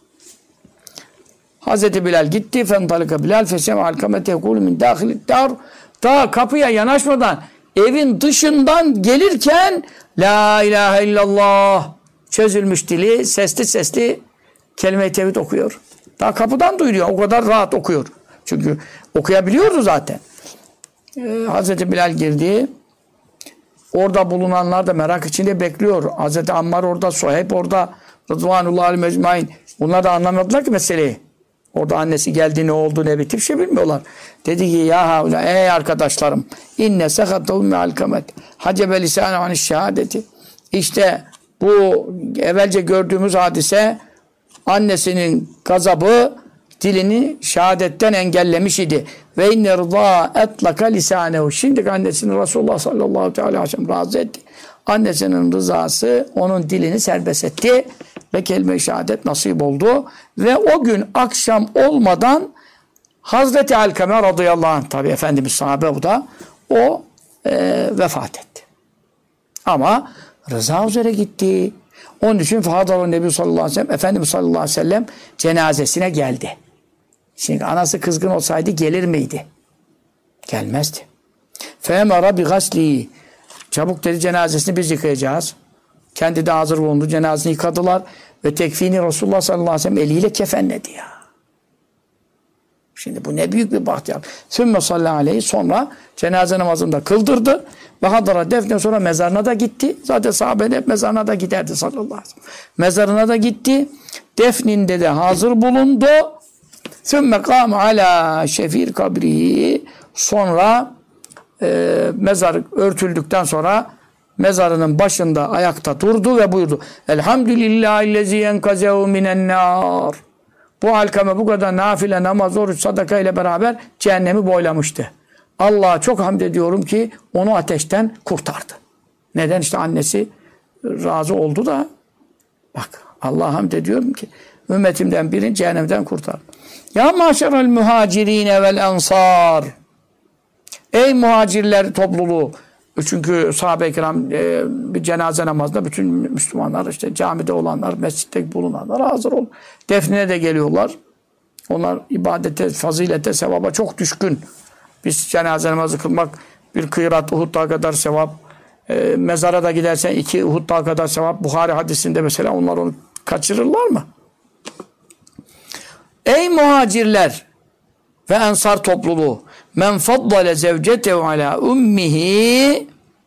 Hazreti Bilal gitti. Fentalika Bilal fesem Alkamete yekulu min dahilit dar. Daha kapıya yanaşmadan evin dışından gelirken la ilahe illallah çözülmüş dili sesli kelime-i tevhid okuyor. Daha kapıdan duyuyor. O kadar rahat okuyor. Çünkü okuyabiliyordu zaten. Hazreti Bilal girdi. Orada bulunanlar da merak içinde bekliyor. Hazreti Ammar orada, Suheyb orada, Rıdvanullahi aleyhi mecmain. Bunlar da anlamadılar ki meseleyi. Orada annesi geldi ne oldu ne bitti bir şey bilmiyorlar. Dedi ki ya havla ey arkadaşlarım inne sekatahum me alkamet hacebe lisâne aniş şehadeti. İşte bu evvelce gördüğümüz hadise annesinin gazabı dilini şehadetten engellemiş idi. Ve inne rıza etlaka lisanehu. Şimdi annesini Resulullah sallallahu aleyhi ve sellem razı etti. Annesinin rızası onun dilini serbest etti ve kelime-i şehadet nasip oldu. Ve o gün akşam olmadan Hazreti Alkame radıyallahu anh, tabi Efendimiz sahabe bu da, o vefat etti. Ama rıza üzere gitti. Onun için Fahadalı Nebi sallallahu aleyhi ve sellem, Efendimiz sallallahu aleyhi ve sellem cenazesine geldi. Şimdi anası kızgın olsaydı gelir miydi? Gelmezdi. Femara bi gasli. Çabuk dedi, cenazesini biz yıkayacağız. Kendi de hazır bulundu. Cenazesini yıkadılar. Ve tekfini Resulullah sallallahu aleyhi ve sellem eliyle kefenledi ya. Şimdi bu ne büyük bir bahtiyar. Sümme sallallahu aleyhi, sonra cenaze namazını da kıldırdı. Ve hadara defne, sonra mezarına da gitti. Zaten sahabe hep mezarına da giderdi sallallahu aleyhi ve sellem. Mezarına da gitti. Defninde de hazır bulundu. Sümme kâme alâ şefir kabrihi. Sonra mezar örtüldükten sonra mezarının başında ayakta durdu ve buyurdu. Elhamdülillahillezî enkazehu minennâr. Bu Alkame bu kadar nafile, namaz, oruç, sadaka ile beraber cehennemi boylamıştı. Allah'a çok hamd ediyorum ki onu ateşten kurtardı. Neden? İşte annesi razı oldu da, bak Allah'a hamd ediyorum ki ümmetimden birini cehennemden kurtardı. Ya maşerel muhacirine vel ensar. Ey muhacirler topluluğu. Çünkü sahabe-i kiram bir cenaze namazında bütün Müslümanlar, işte camide olanlar, mescitte bulunanlar hazır ol. Defnine de geliyorlar. Onlar ibadete, fazilete, sevaba çok düşkün. Biz cenaze namazı kılmak bir kıyrat, Uhud dağı kadar sevap. Mezara da gidersen 2 Uhud dağı kadar sevap. Buhari hadisinde mesela onlar onu kaçırırlar mı? Ey muhacirler ve ensar topluluğu. Men faddale zevcetehu ala ummihi.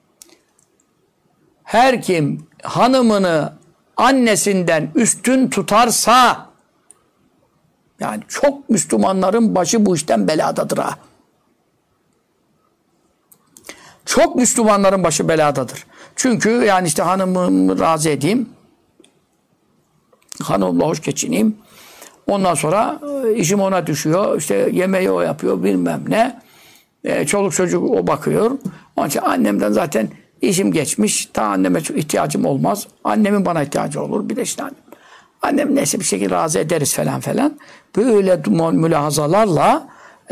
Her kim hanımını annesinden üstün tutarsa, yani çok Müslümanların başı bu işten beladadır ha. Çok Müslümanların başı beladadır. Çünkü yani işte hanımımı razı edeyim, hanımla hoş geçineyim. Ondan sonra işim ona düşüyor. İşte yemeği o yapıyor, bilmem ne. Çoluk çocuk o bakıyor. Onun için annemden zaten işim geçmiş. Ta anneme çok ihtiyacım olmaz. Annemin bana ihtiyacı olur. Bir de işte annem neyse bir şekilde razı ederiz falan falan. Böyle mülahazalarla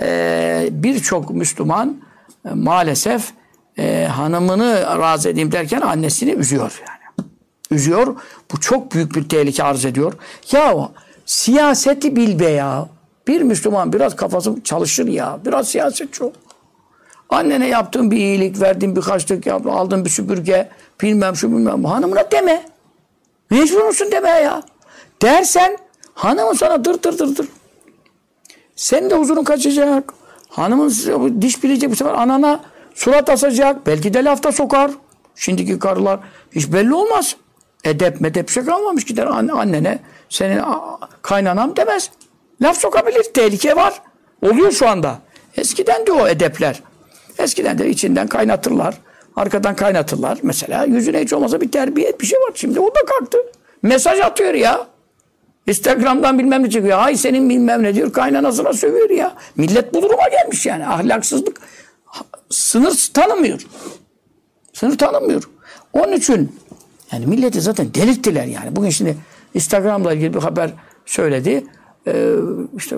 birçok Müslüman maalesef hanımını razı edeyim derken annesini üzüyor yani. Üzüyor. Bu çok büyük bir tehlike arz ediyor. Ya siyaseti bil be ya. Bir Müslüman biraz kafası çalışır ya. Biraz siyasetçi ol. Annene yaptığın bir iyilik, verdiğin bir harçlık, aldığın bir süpürge, bilmem şu bilmem. Hanımına deme. Mecbur musun deme ya. Dersen hanımın sana dır. Senin de huzurun kaçacak. Hanımın diş bilecek, bu sefer anana surat asacak. Belki de lafta sokar. Şimdiki karılar hiç belli olmaz. Edep medep şey kalmamış, gider annene senin kaynanam demez. Laf sokabilir. Tehlike var. Oluyor şu anda. Eskiden de o edepler. Eskiden de içinden kaynatırlar. Arkadan kaynatırlar. Mesela yüzüne hiç olmasa bir terbiye bir şey var. Şimdi o da kalktı. Mesaj atıyor ya. Instagram'dan bilmem ne çıkıyor. Ay senin bilmem ne diyor. Kaynanasına sövüyor ya. Millet bu duruma gelmiş yani. Ahlaksızlık sınır tanımıyor. Sınır tanımıyor. Onun için yani milleti zaten delirttiler yani. Bugün şimdi Instagram'la ilgili bir haber söyledi. İşte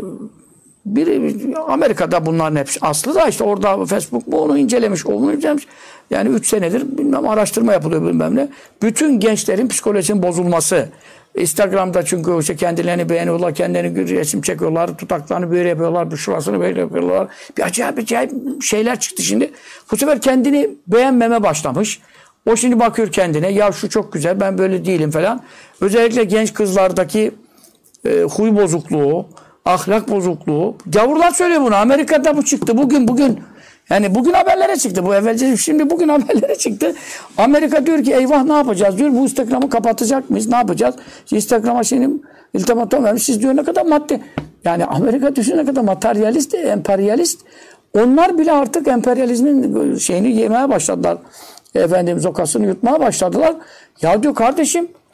biri Amerika'da bunların hepsi aslı da işte orada Facebook bu onu incelemiş, onu incelemiş. Yani 3 senedir bilmem araştırma yapılıyor bilmem ne. Bütün gençlerin psikolojisinin bozulması. Instagram'da çünkü işte kendilerini beğeniyorlar, kendilerini resim çekiyorlar, tutaklarını böyle yapıyorlar, bir şurasını böyle yapıyorlar. Bir acayip şeyler çıktı şimdi. Bu sefer kendini beğenmeme başlamış. O şimdi bakıyor kendine, ya şu çok güzel, ben böyle değilim falan. Özellikle genç kızlardaki huy bozukluğu, ahlak bozukluğu. Gavurlar söylüyor bunu. Amerika'da bu çıktı. Bugün. Yani bugün haberlere çıktı. Bu evvelce şimdi bugün haberlere çıktı. Amerika diyor ki eyvah ne yapacağız diyor. Bu Instagram'ı kapatacak mıyız? Ne yapacağız? Instagram'a şimdi iltimatom vermiş. Siz diyor ne kadar madde. Yani Amerika düşün ne kadar materyalist, emperyalist. Onlar bile artık emperyalizmin şeyini yemeye başladılar. Efendim zokasını yutmaya başladılar. Ya diyor kardeşim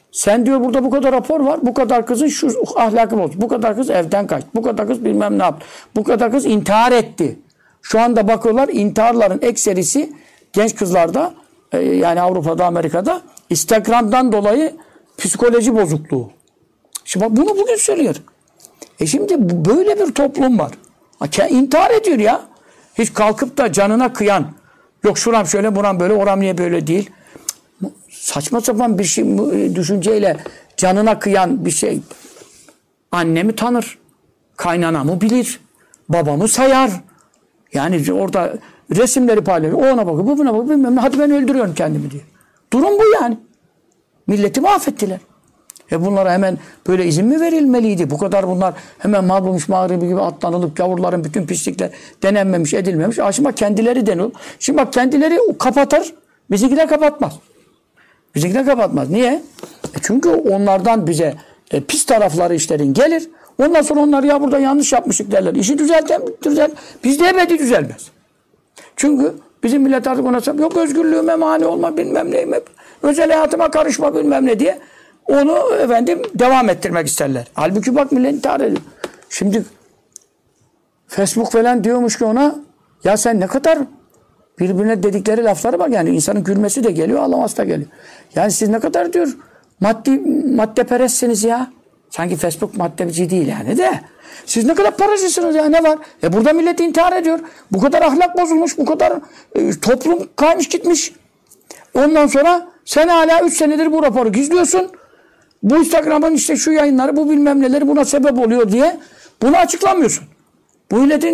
Sen diyor burada bu kadar rapor var. Bu kadar kızın şu ahlakı bozdu. Bu kadar kız evden kaçtı. Bu kadar kız bilmem ne yaptı. Bu kadar kız intihar etti. Şu anda bakıyorlar intiharların ekserisi genç kızlarda yani Avrupa'da, Amerika'da Instagram'dan dolayı psikoloji bozukluğu. Şimdi bak bunu bugün söylüyor. Şimdi böyle bir toplum var. İntihar ediyor ya. Hiç kalkıp da canına kıyan. Yok şuram şöyle, buram böyle, oram niye böyle değil. Saçma sapan bir şey, düşünceyle canına kıyan bir şey. Annemi tanır. Kaynanamı bilir. Babamı sayar. Yani orada resimleri paylaşıyor. O ona bakıyor, bu buna bakıyor. Bilmem ne. Hadi ben öldürüyorum kendimi diye. Durum bu yani. Milleti mahvettiler. Bunlara hemen böyle izin mi verilmeliydi? Bu kadar bunlar hemen Mağribmiş Mağribi gibi atlanılıp gavurların bütün pislikler denenmemiş, edilmemiş. Şimdi bak kendileri deniyor. Şimdi bak kendileri kapatır. Bizimkiler kapatmaz. Bizimkiler kapatmaz. Niye? Çünkü onlardan bize pis tarafları işlerin gelir. Ondan sonra onlar ya burada yanlış yapmışık derler. İşi düzelt. Bizde ebedi düzelmez. Çünkü bizim millet artık ona yok özgürlüğüme mani olma bilmem neyim hep. Özel hayatıma karışma bilmem ne diye onu devam ettirmek isterler. Halbuki bak millet intihar ediyor. Şimdi Facebook falan diyormuş ki ona ya sen ne kadar birbirine dedikleri lafları bak yani insanın gülmesi de geliyor ağlaması da geliyor. Yani siz ne kadar diyor maddeperestsiniz ya. Sanki Facebook maddeci değil yani de. Siz ne kadar paracısınız ya ne var? Burada millet intihar ediyor. Bu kadar ahlak bozulmuş, bu kadar toplum kaymış gitmiş. Ondan sonra sen hala 3 senedir bu raporu gizliyorsun. Bu Instagram'ın işte şu yayınları, bu bilmem neleri buna sebep oluyor diye bunu açıklamıyorsun. Bu milletin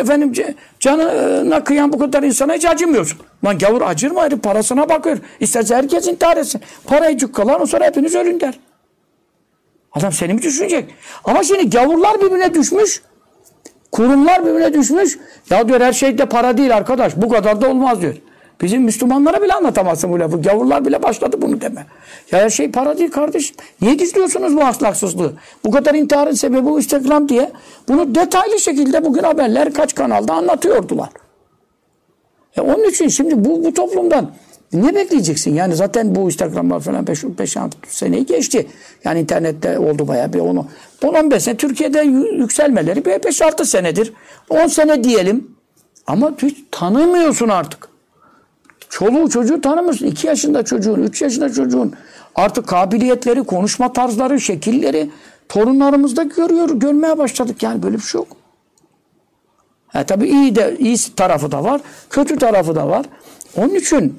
canına kıyan bu kadar insana hiç acımıyorsun. Lan gavur acır mı? Herif parasına bakıyor. İsterse herkes intihar etsin. Parayı cukkalar o sonra hepiniz ölün der. Adam seni mi düşünecek? Ama şimdi gavurlar birbirine düşmüş. Kurumlar birbirine düşmüş. Ya diyor her şey de para değil arkadaş. Bu kadar da olmaz diyor. Bizim Müslümanlara bile anlatamazsın bu lafı. Gavurlar bile başladı bunu deme. Ya her şey para değil kardeşim. Niye gizliyorsunuz bu ahlaksızlığı? Bu kadar intiharın sebebi bu Instagram diye. Bunu detaylı şekilde bugün haberler kaç kanalda anlatıyordular. Onun için şimdi bu toplumdan ne bekleyeceksin? Yani zaten bu Instagram'lar falan 5-6 seneyi geçti. Yani internette oldu bayağı bir 10-15 sene. Türkiye'de yükselmeleri 5-6 senedir. 10 sene diyelim. Ama hiç tanımıyorsun artık. Çoluğu çocuğu tanımıyorsun. 2 yaşında çocuğun, 3 yaşında çocuğun artık kabiliyetleri, konuşma tarzları, şekilleri torunlarımızda görmeye başladık. Yani böyle bir şey yok. Tabii iyi tarafı da var, kötü tarafı da var. Onun için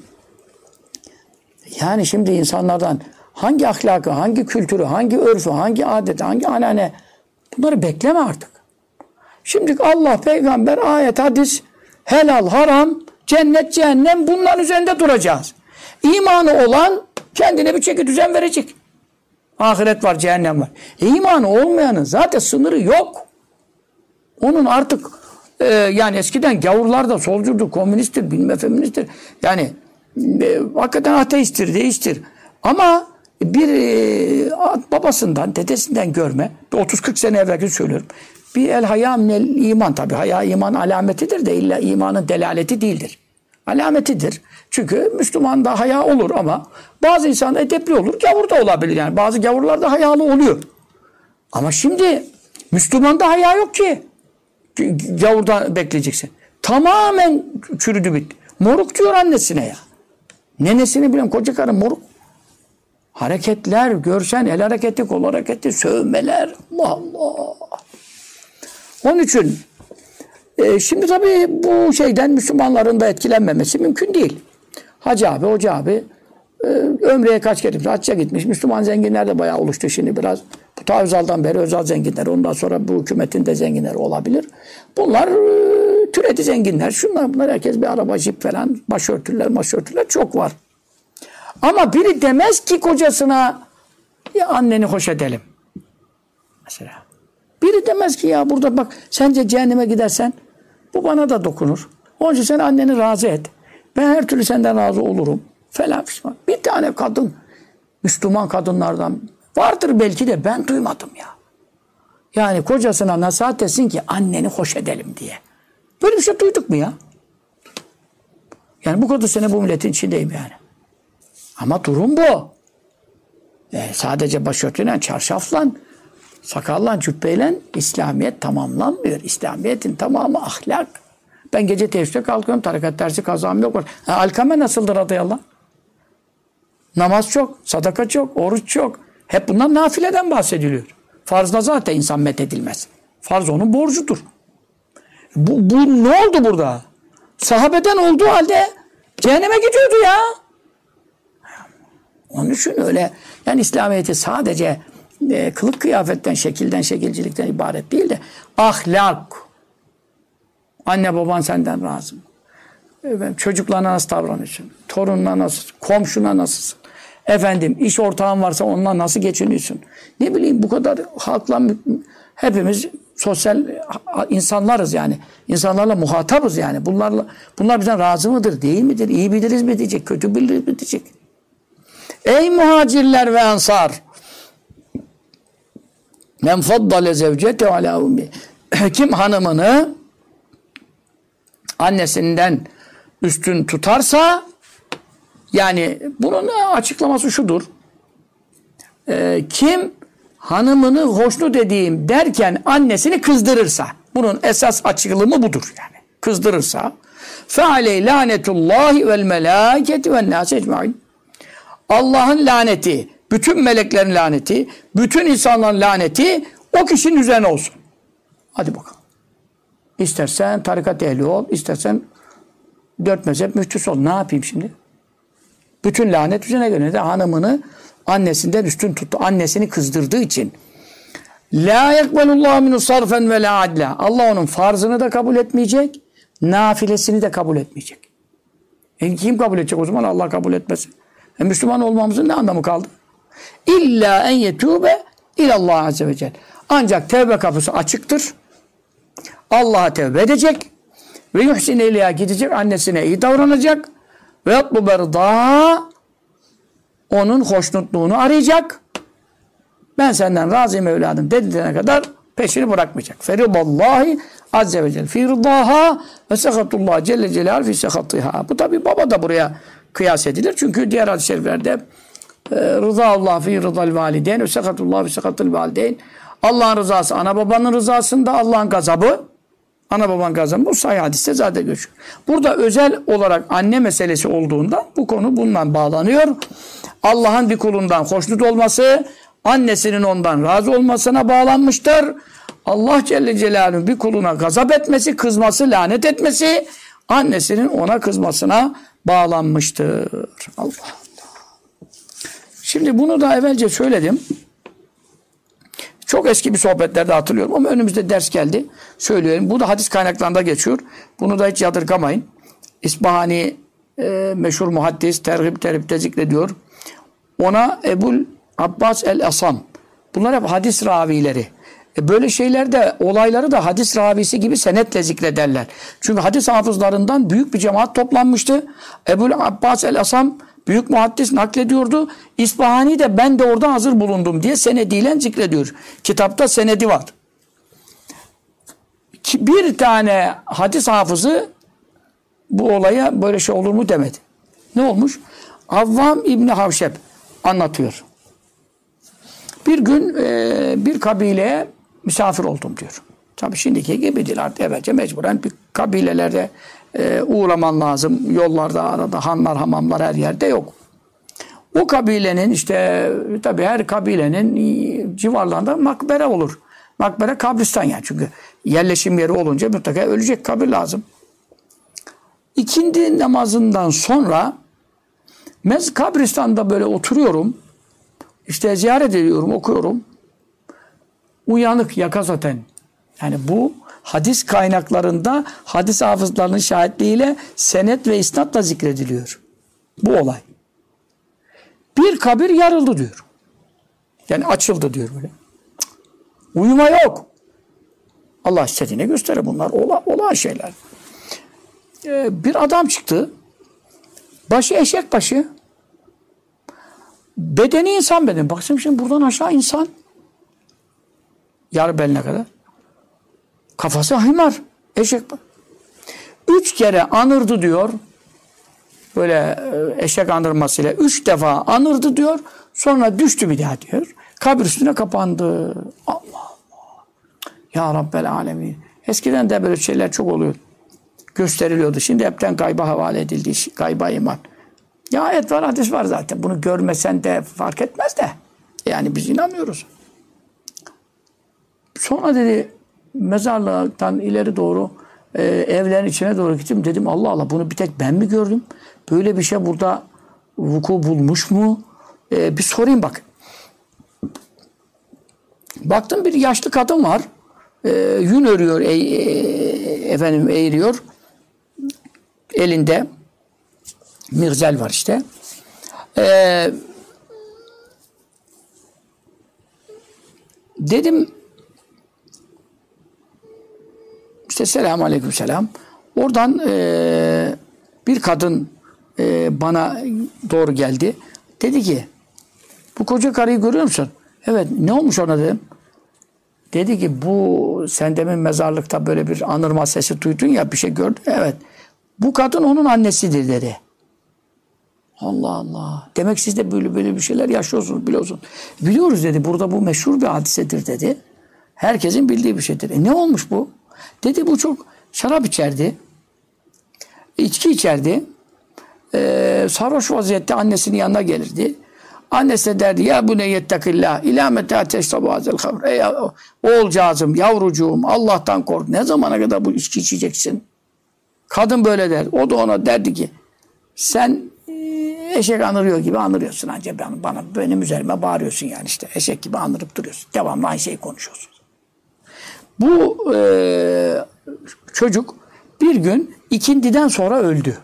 yani şimdi insanlardan hangi ahlakı, hangi kültürü, hangi örfü, hangi adeti, hangi anane bunları bekleme artık. Şimdi Allah, peygamber, ayet, hadis, helal, haram, cennet, cehennem bunların üzerinde duracağız. İmanı olan kendine bir çeki düzen verecek. Ahiret var, cehennem var. İmanı olmayanın zaten sınırı yok. Onun artık yani eskiden gavurlar da solcudur, komünisttir, bilmem feministtir. Yani hakikaten ateisttir, deisttir. Ama bir babasından, dedesinden görme, 30-40 sene evvelki söylüyorum. Bir el haya minel iman tabi. Haya iman alametidir de illa imanın delaleti değildir. Alametidir. Çünkü Müslüman'da haya olur ama bazı insan edepli olur, gavur da olabilir yani. Bazı gavurlar da hayalı oluyor. Ama şimdi Müslüman'da haya yok ki. Gavurdan bekleyeceksin. Tamamen çürüdü bitti. Moruk diyor annesine ya. Nenesini bilen koca karı moruk. Hareketler, görsen el hareketi, kol hareketi, sövmeler. Allah Allah. Onun için şimdi tabii bu şeyden Müslümanların da etkilenmemesi mümkün değil. Hacı abi, hoca abi ömreye kaç kere gitmiş, hacca gitmiş. Müslüman zenginler de bayağı oluştu şimdi biraz. Bu ta Özal'dan beri Özal zenginler, ondan sonra bu hükümetin de zenginleri olabilir. Bunlar türedi zenginler. Bunlar herkes bir araba, jip falan, başörtüler çok var. Ama biri demez ki kocasına ya anneni hoş edelim. Mesela. Biri demez ki ya burada bak sence cehenneme gidersen bu bana da dokunur. Onun için sen anneni razı et. Ben her türlü senden razı olurum. Falan pişman. Bir tane kadın, Müslüman kadınlardan vardır belki de ben duymadım ya. Yani kocasına nasihat etsin ki anneni hoş edelim diye. Böyle bir şey duyduk mu ya? Yani bu kadar sene bu milletin içindeyim yani. Ama durum bu. Sadece başörtüyle, çarşafla, sakalla, cübbeyle İslamiyet tamamlanmıyor. İslamiyet'in tamamı ahlak. Ben gece teheccüde kalkıyorum, tarikat dersi kazam yok. Alkame nasıldır radıyallahu? Namaz çok, sadaka çok, oruç çok. Hep bunlar nafileden bahsediliyor. Farzla zaten insan methedilmez. Farz onun borcudur. Bu ne oldu burada? Sahabeden olduğu halde cehenneme gidiyordu ya. Onun için öyle yani İslamiyet'i sadece kılık kıyafetten, şekilden, şekilcilikten ibaret değil de ahlak. Anne baban senden razı mı? Çocuklarına nasıl davranıyorsun? Torununa nasıl? Komşuna nasılsın? Efendim iş ortağın varsa onunla nasıl geçiniyorsun? Ne bileyim bu kadar halkla hepimiz sosyal insanlarız yani. İnsanlarla muhatabız yani. Bunlar bizden razı mıdır? Değil midir? İyi biliriz mi diyecek? Kötü biliriz mi diyecek? Ey muhacirler ve ansar! Men faddale zevcete ala ummi. Kim hanımını annesinden üstün tutarsa, yani bunun açıklaması şudur. Kim hanımını hoşnut edeyim derken annesini kızdırırsa, bunun esas açıklımı budur yani. Kızdırırsa fe aleyh lanetullahi vel melâketi ven nâsi ecmaîn. Allah'ın laneti, bütün meleklerin laneti, bütün insanların laneti o kişinin üzerine olsun. Hadi bakalım. İstersen tarikat ehli ol, istersen 4 mezhep müftüsü ol. Ne yapayım şimdi? Bütün lanet üzerine göre de hanımını annesinden üstün tuttu. Annesini kızdırdığı için. La yekbelullahu minu sarfen ve la adla. Allah onun farzını da kabul etmeyecek, nafilesini de kabul etmeyecek. Kim kabul edecek o zaman? Allah kabul etmesin. Müslüman olmamızın ne anlamı kaldı? İlla en yetûbe ilallah azze ve celle. Ancak tevbe kapısı açıktır. Allah'a tevbe edecek ve yuhsin ileyha gidecek, annesine iyi davranacak ve yatlu berda, onun hoşnutluğunu arayacak. Ben senden razıyım evladım dediğine kadar peşini bırakmayacak. Feridallahi azze ve celle fi rıdaha ve sekatullah celle celal fi sekatiha. Bu tabi baba da buraya kıyas edilir. Çünkü diğer hadis-i şeriflerde rıdallah fi rıdal valideyn ve sekatullah fi sekatil valideyn. Allah'ın rızası ana babanın rızasında, Allah'ın gazabı ana babanın gazabı. Bu sahih hadiste zaten geçiyor. Burada özel olarak anne meselesi olduğunda bu konu bundan bağlanıyor. Allah'ın bir kulundan hoşnut olması, annesinin ondan razı olmasına bağlanmıştır. Allah Celle Celaluhu bir kuluna gazap etmesi, kızması, lanet etmesi, annesinin ona kızmasına bağlanmıştır. Allah Allah. Şimdi bunu da evvelce söyledim. Çok eski bir sohbetlerde hatırlıyorum ama önümüzde ders geldi. Söylüyorum. Bu da hadis kaynaklarında geçiyor. Bunu da hiç yadırgamayın. İsbahani meşhur muhaddis terhib terhibte zikrediyor. Ona Ebul Abbas el-Asam. Bunlar hep hadis ravileri. Böyle şeylerde olayları da hadis ravisi gibi senetle zikrederler. Çünkü hadis hafızlarından büyük bir cemaat toplanmıştı. Ebul Abbas el-Asam büyük muhaddis naklediyordu. İsbahani de ben de orada hazır bulundum diye senediyle zikrediyor. Kitapta senedi var. Bir tane hadis hafızı bu olaya böyle şey olur mu demedi. Ne olmuş? Avvam İbni Havşeb anlatıyor. Bir gün bir kabileye misafir oldum diyor. Tabii şimdiki gibi değil artık, evvelce mecburen bir kabilelerde uğraman lazım. Yollarda, arada hanlar, hamamlar her yerde yok. O kabilenin işte tabii her kabilenin civarlarında makbere olur. Makbere kabristan yani, çünkü yerleşim yeri olunca mutlaka ölecek kabir lazım. İkindi namazından sonra kabristanda böyle oturuyorum. İşte ziyaret ediyorum, okuyorum. Uyanık yakazaten. Yani bu hadis kaynaklarında hadis hafızlarının şahitliğiyle senet ve isnatla zikrediliyor. Bu olay. Bir kabir yarıldı diyor. Yani açıldı diyor böyle. Uyuma yok. Allah istediğine gösterir bunlar. Olan şeyler. Bir adam çıktı. Başı eşek başı. Bedeni insan bedeni. Baksana şimdi buradan aşağı insan. Yarı beline kadar. Kafası himar. Eşek bak. 3 kere anırdı diyor. böyle eşek andırmasıyla 3 defa anırdı diyor. Sonra düştü bir daha diyor. Kabir üstüne kapandı. Allah Allah. Ya Rabbel Alemin. Eskiden de böyle şeyler çok oluyor. Gösteriliyordu. Şimdi hepten gayba havale edildi. Gayba iman. Ya ayet var, hadis var zaten. Bunu görmesen de fark etmez de. Yani biz inanmıyoruz. Sonra dedi mezarlıktan ileri doğru evlerin içine doğru gittim. Dedim Allah Allah, bunu bir tek ben mi gördüm? Böyle bir şey burada vuku bulmuş mu? Bir sorayım bak. Baktım bir yaşlı kadın var. Yün örüyor, efendim eğiriyor. Elinde mirzel var işte. Dedim işte selamun aleyküm selam. Oradan bir kadın bana doğru geldi. Dedi ki bu koca karıyı görüyor musun? Evet. Ne olmuş ona dedim. Dedi ki bu sen demin mezarlıkta böyle bir anırma sesi duydun ya, bir şey gördün. Evet. Bu kadın onun annesidir dedi. Allah Allah. Demek siz de böyle bir şeyler yaşıyorsunuz, biliyorsunuz. Biliyoruz dedi. Burada bu meşhur bir hadisedir dedi. Herkesin bildiği bir şeydir. Ne olmuş bu? Dedi bu çok şarap içerdi. İçki içerdi. Sarhoş vaziyette annesinin yanına gelirdi. Annesi de derdi ya bu ne yettekillah ilâ metâ teşrabu hazel hamr. Ey oğulcağızım, yavrucuğum, Allah'tan kork. Ne zamana kadar bu içki içeceksin? Kadın böyle der. O da ona derdi ki sen eşek anırıyor gibi anırıyorsun ancak benim üzerime bağırıyorsun yani işte. Eşek gibi anırıp duruyorsun. Devamlı aynı şeyi konuşuyorsun. Bu çocuk bir gün ikindiden sonra öldü.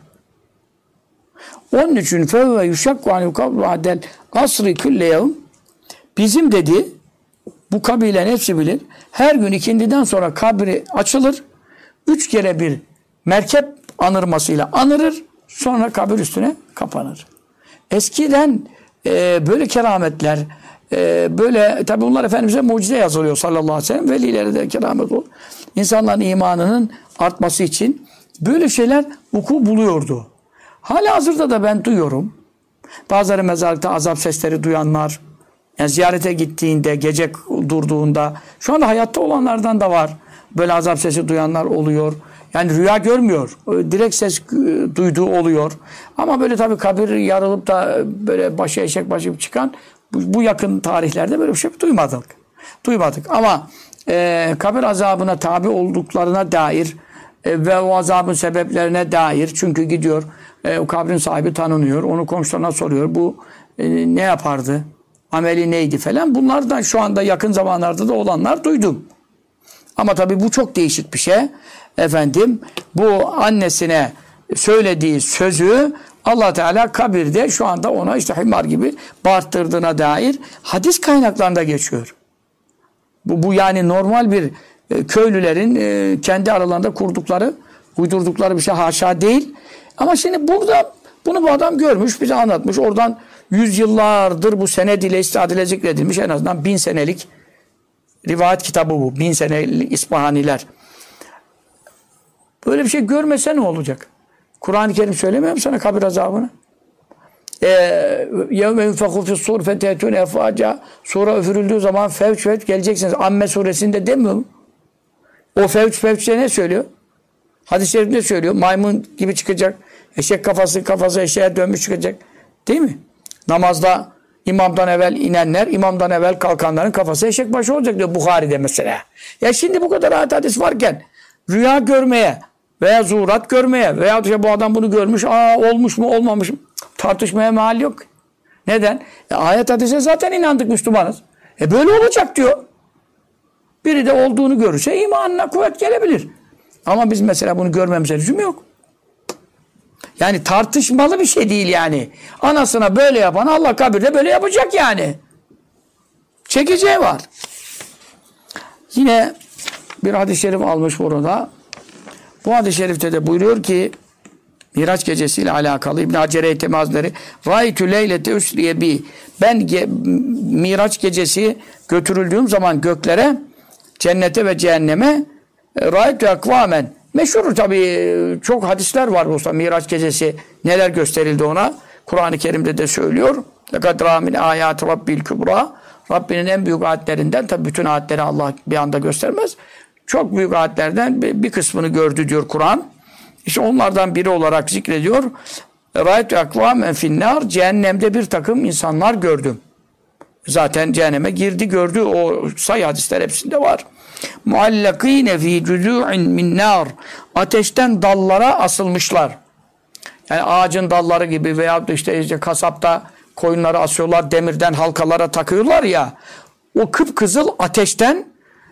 Onun için fevve yuşakku anil kabru adel asri külle yevm. Bizim dedi bu kabilen hepsi bilir. Her gün ikindiden sonra kabri açılır. 3 kere bir merkep anırmasıyla anırır. Sonra kabir üstüne kapanır. Eskiden böyle kerametler böyle tabi bunlar Efendimiz'e mucize yazılıyor sallallahu aleyhi ve sellem. Velilere de keramet olur. İnsanların imanının artması için böyle şeyler vuku buluyordu. Halihazırda da ben duyuyorum. Bazıları mezarlıkta azap sesleri duyanlar, yani ziyarete gittiğinde, gece durduğunda, şu anda hayatta olanlardan da var. Böyle azap sesi duyanlar oluyor. Yani rüya görmüyor. Direkt ses duyduğu oluyor. Ama böyle tabii kabir yarılıp da böyle başı eşek başı çıkan bu yakın tarihlerde böyle bir şey duymadık. Ama kabir azabına tabi olduklarına dair ve o azabın sebeplerine dair, çünkü gidiyor o kabrin sahibi tanınıyor. Onu komşularına soruyor. Bu ne yapardı? Ameli neydi falan. Bunlardan şu anda yakın zamanlarda da olanlar duydum. Ama tabii bu çok değişik bir şey. Efendim bu annesine söylediği sözü Allah Teala kabirde şu anda ona işte himar gibi bağırttırdığına dair hadis kaynaklarında geçiyor. Bu yani normal bir köylülerin kendi aralarında kurdukları, uydurdukları bir şey haşa değil. Ama şimdi burada bunu bu adam görmüş, bize anlatmış. Oradan yüzyıllardır bu sened ile istihad ile zikredilmiş en azından 1000 senelik rivayet kitabı bu. 1000 senelik İsfahaniler. Böyle bir şey görmese ne olacak? Kur'an-ı Kerim söylemiyor mu sana kabir azabını? يَوْمَ يُنْفَخُ فِي الصُّورِ فَتَيْتُونَ اَفْوَاجًا Sura üfürüldüğü zaman fevç geleceksiniz. Amme suresinde demiyor mu? O fevçte ne söylüyor? Hadis-i şerifte söylüyor. Maymun gibi çıkacak. Eşek kafası eşeğe dönmüş çıkacak. Değil mi? Namazda imamdan evvel inenler, imamdan evvel kalkanların kafası eşek başı olacak diyor Bukhari'de mesela. Ya şimdi bu kadar ayet hadis varken rüya görmeye veya zuhurat görmeye veya işte bu adam bunu görmüş, olmuş mu olmamış mı tartışmaya mahal yok. Neden? Ayet hadise zaten inandık, Müslümanız. Böyle olacak diyor. Biri de olduğunu görürse imanına kuvvet gelebilir. Ama biz mesela bunu görmemize lüzum yok. Yani tartışmalı bir şey değil yani. Anasına böyle yapan Allah kabirde böyle yapacak yani. Çekeceği var. Yine bir hadis-i şerif almış burada. Bu hadis-i şerifte de buyuruyor ki Miraç gecesiyle alakalı İbn Hacer Eytemi Hazretleri Râitü leylete üsriye bi ben Miraç gecesi götürüldüğüm zaman göklere, cennete ve cehenneme Râitü ekvâmen Meşhur tabii, çok hadisler var olsa Miraç gecesi neler gösterildi ona. Kur'an-ı Kerim'de de söylüyor. لَقَدْ رَى مِنْ آيَاتِ رَبِّ الْكُبْرَى Rabbinin en büyük ayetlerinden, tabii bütün ayetleri Allah bir anda göstermez. Çok büyük ayetlerden bir kısmını gördü diyor Kur'an. İşte onlardan biri olarak zikrediyor. رَيْتُ اَقْوَامًا فِي النَّارِ Cehennemde bir takım insanlar gördüm. Zaten cehenneme girdi, gördü. O sayı hadisler hepsinde var. Muallakine fi cudu'in min nar. Ateşten dallara asılmışlar. Yani ağacın dalları gibi veya işte kasapta koyunları asıyorlar, demirden halkalara takıyorlar ya. O kıpkızıl ateşten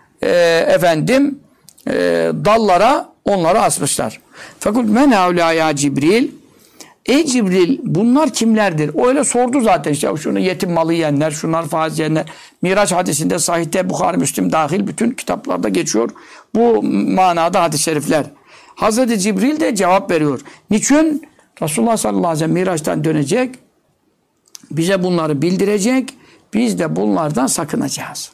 dallara onları asmışlar. Fakat men haula ya Cibril. Ey Cibril, bunlar kimlerdir? O öyle sordu zaten, işte şunu yetim malı yiyenler, şunlar faiz yiyenler. Miraç hadisinde sahihte Bukhari, Müslim dahil bütün kitaplarda geçiyor. Bu manada hadis-i şerifler. Hazreti Cibril de cevap veriyor. Niçin? Resulullah sallallahu aleyhi ve sellem Miraç'tan dönecek, bize bunları bildirecek, biz de bunlardan sakınacağız.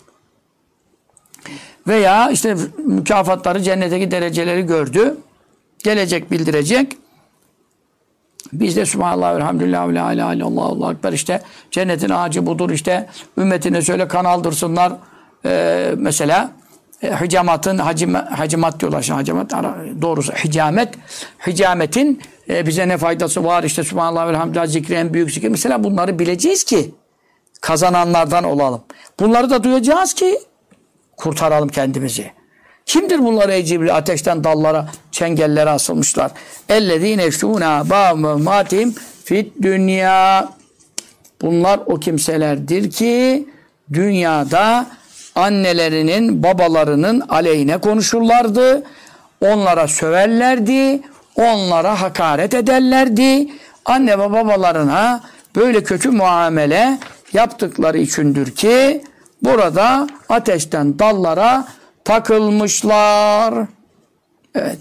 Veya işte mükafatları, cennetteki dereceleri gördü, gelecek bildirecek. Biz de Subhanallah, Elhamdülillah, la ilahe illallah, Allahu Ekber, işte cennetin ağacı budur, işte ümmetine söyle kan aldırsınlar. Mesela hicamatın, hacimat diyorlar şimdi, hacimat doğrusu hicamet. Hicametin bize ne faydası var, işte Subhanallah, Elhamdülillah zikri en büyük zikir. Mesela bunları bileceğiz ki kazananlardan olalım. Bunları da duyacağız ki kurtaralım kendimizi. Kimdir bunlar ey Cibril? Ateşten dallara, çengellere asılmışlar. اَلَّذ۪ينَ اَشْتُونَا بَاْمَاتِهِمْ فِي dünya. Bunlar o kimselerdir ki dünyada annelerinin, babalarının aleyhine konuşurlardı. Onlara söverlerdi. Onlara hakaret ederlerdi. Anne ve babalarına böyle kötü muamele yaptıkları içindir ki burada ateşten dallara takılmışlar. Evet.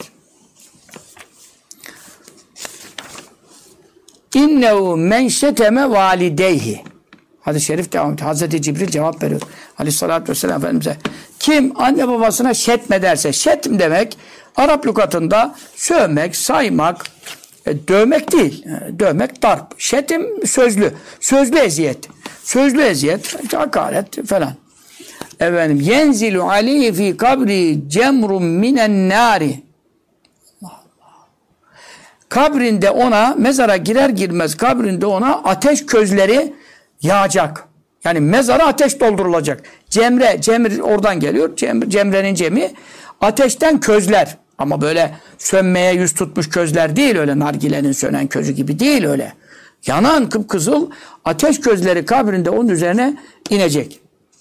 İnnehu men şeteme valideyhi. Hadis-i şerif devam ediyor. Hazreti Cibril cevap veriyor. Aleyhissalatü vesselam Efendimiz'e. Kim anne babasına şetmederse, şetm demek Arap lügatında sövmek, saymak, dövmek değil. Dövmek darp. Şetim sözlü. Sözlü eziyet. Sözlü eziyet, hakaret falan. Efendim, yenzilu aleyhi fi kabri cemrun minen nari. Kabrinde ona, mezara girer girmez kabrinde ona ateş közleri yağacak. Yani mezara ateş doldurulacak. Cemre oradan geliyor. Cemrenin cemi ateşten közler. Ama böyle sönmeye yüz tutmuş közler değil, öyle nargilenin sönen közü gibi değil öyle. Yanan kıpkızıl ateş közleri kabrinde onun üzerine inecek.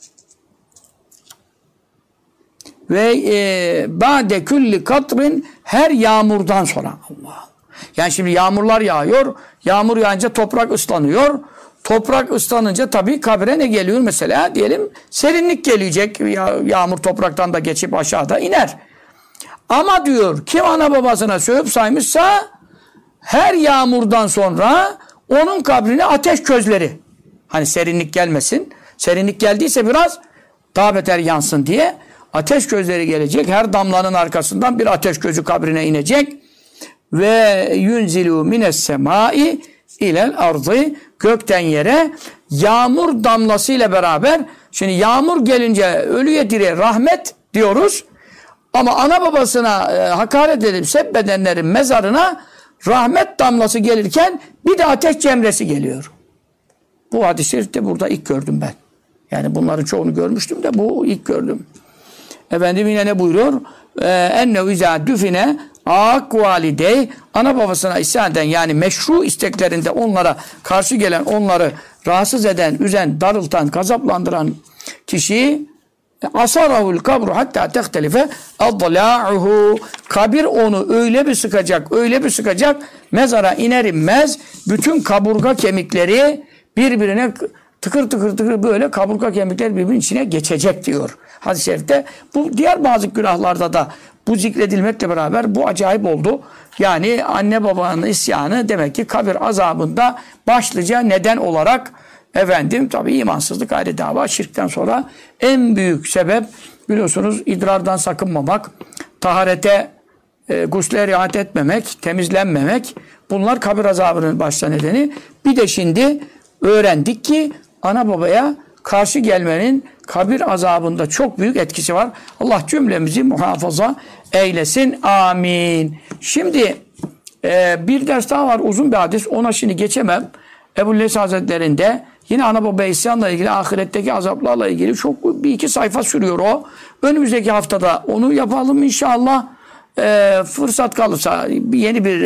Ve ba'de külli katrin, her yağmurdan sonra. Allah. Yani şimdi yağmurlar yağıyor. Yağmur yağınca toprak ıslanıyor. Toprak ıslanınca tabii kabre ne geliyor mesela? Diyelim serinlik gelecek. Yağmur topraktan da geçip aşağıda iner. Ama diyor kim ana babasına sövüp saymışsa her yağmurdan sonra onun kabrine ateş közleri. Hani serinlik gelmesin. Serinlik geldiyse biraz daha beter yansın diye ateş közleri gelecek. Her damlanın arkasından bir ateş közü kabrine inecek. Ve yunzilu mines semai ilel ardı, gökten yere yağmur damlasıyla beraber. Şimdi yağmur gelince ölüye diri rahmet diyoruz. Ama ana babasına hakaret edip sebbedenlerin mezarına rahmet damlası gelirken bir de ateş cemresi geliyor. Bu hadis-i şerifte burada ilk gördüm ben. Yani bunların çoğunu görmüştüm de bu ilk gördüm. Efendim yine ne buyuruyor? Ennehu izâ düfine ak validey, ana babasına isyan eden, yani meşru isteklerinde onlara karşı gelen, onları rahatsız eden, üzen, darıltan, gazaplandıran kişiyi asarahul kabru hatta tehtelife adla'uhu, kabir onu öyle bir sıkacak mezara iner inmez bütün kaburga kemikleri birbirine tıkır tıkır böyle kaburga kemikleri birbirinin içine geçecek diyor hadis-i şerifte. Bu diğer bazı günahlarda da bu zikredilmekle beraber bu acayip oldu. Yani anne babanın isyanı demek ki kabir azabında başlıca neden olarak tabi imansızlık ayrı dava, şirkten sonra en büyük sebep biliyorsunuz idrardan sakınmamak, taharete gusle riayet etmemek, temizlenmemek, bunlar kabir azabının başta nedeni. Bir de şimdi öğrendik ki ana babaya karşı gelmenin kabir azabında çok büyük etkisi var. Allah cümlemizi muhafaza eylesin. Amin. Şimdi bir ders daha var, uzun bir hadis. Ona şimdi geçemem. Ebu'l-Leys Hazretleri'nde yine ana baba isyanla ilgili, ahiretteki azaplarla ilgili çok bir iki sayfa sürüyor o. Önümüzdeki haftada onu yapalım inşallah. Fırsat kalırsa yeni bir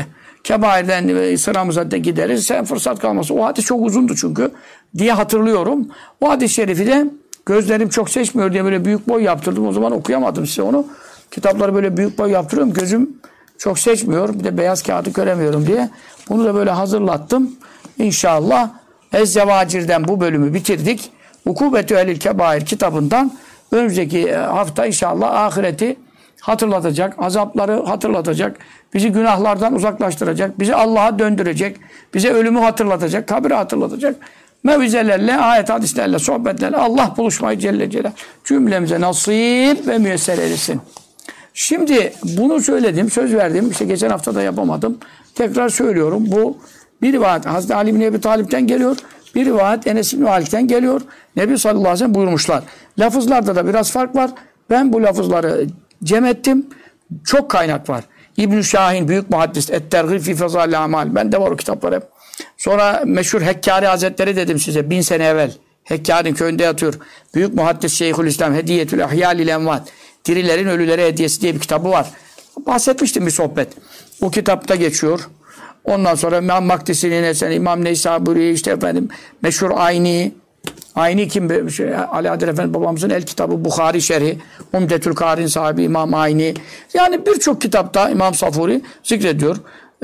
kebairden sıramıza da gideriz. Sen fırsat kalmasa. O hadis çok uzundu çünkü diye hatırlıyorum. O hadis-i şerifi de gözlerim çok seçmiyor diye böyle büyük boy yaptırdım. O zaman okuyamadım size onu. Kitapları böyle büyük boy yaptırıyorum. Gözüm çok seçmiyor. Bir de beyaz kağıdı göremiyorum diye. Bunu da böyle hazırlattım. İnşallah Ez-Zevacir'den bu bölümü bitirdik. Ukubetü Ehlil Kebair kitabından önümüzdeki hafta inşallah ahireti hatırlatacak, azapları hatırlatacak, bizi günahlardan uzaklaştıracak, bizi Allah'a döndürecek, bize ölümü hatırlatacak, kabri hatırlatacak. Mevizelerle, ayet hadislerle, sohbetlerle Allah buluşmayı Celle Celal cümlemize nasip ve müyesser eylesin. Şimdi bunu söyledim, söz verdim. İşte geçen hafta da yapamadım. Tekrar söylüyorum. Bu bir rivayet Hazreti Ali bin Ebi Talip'ten geliyor. Bir rivayet Enes bin Malik'ten geliyor. Nebi sallallahu aleyhi ve sellem buyurmuşlar. Lafızlarda da biraz fark var. Ben bu lafızları cem ettim. Çok kaynak var. İbn-i Şahin büyük muhaddis. Et-Tergib fi Fezâil Amal. Bende var o kitaplar hep. Sonra meşhur Hekkari Hazretleri dedim size 1000 sene evvel. Hekkari'nin köyünde yatıyor. Büyük muhaddis Şeyhülislam Hediyetül Ehyâlil Envat. Dirilerin ölülere hediyesi diye bir kitabı var. Bahsetmiştim bir sohbet. O kitapta geçiyor. Ondan sonra İmam Makdisi'nin İmam Neysaburi, işte efendim meşhur Ayni. Ayni kim? Ali Adil Efendi babamızın el kitabı Bukhari şerhi. Umdetül Kârin sahibi İmam Ayni. Yani birçok kitapta İmam Safuri zikrediyor.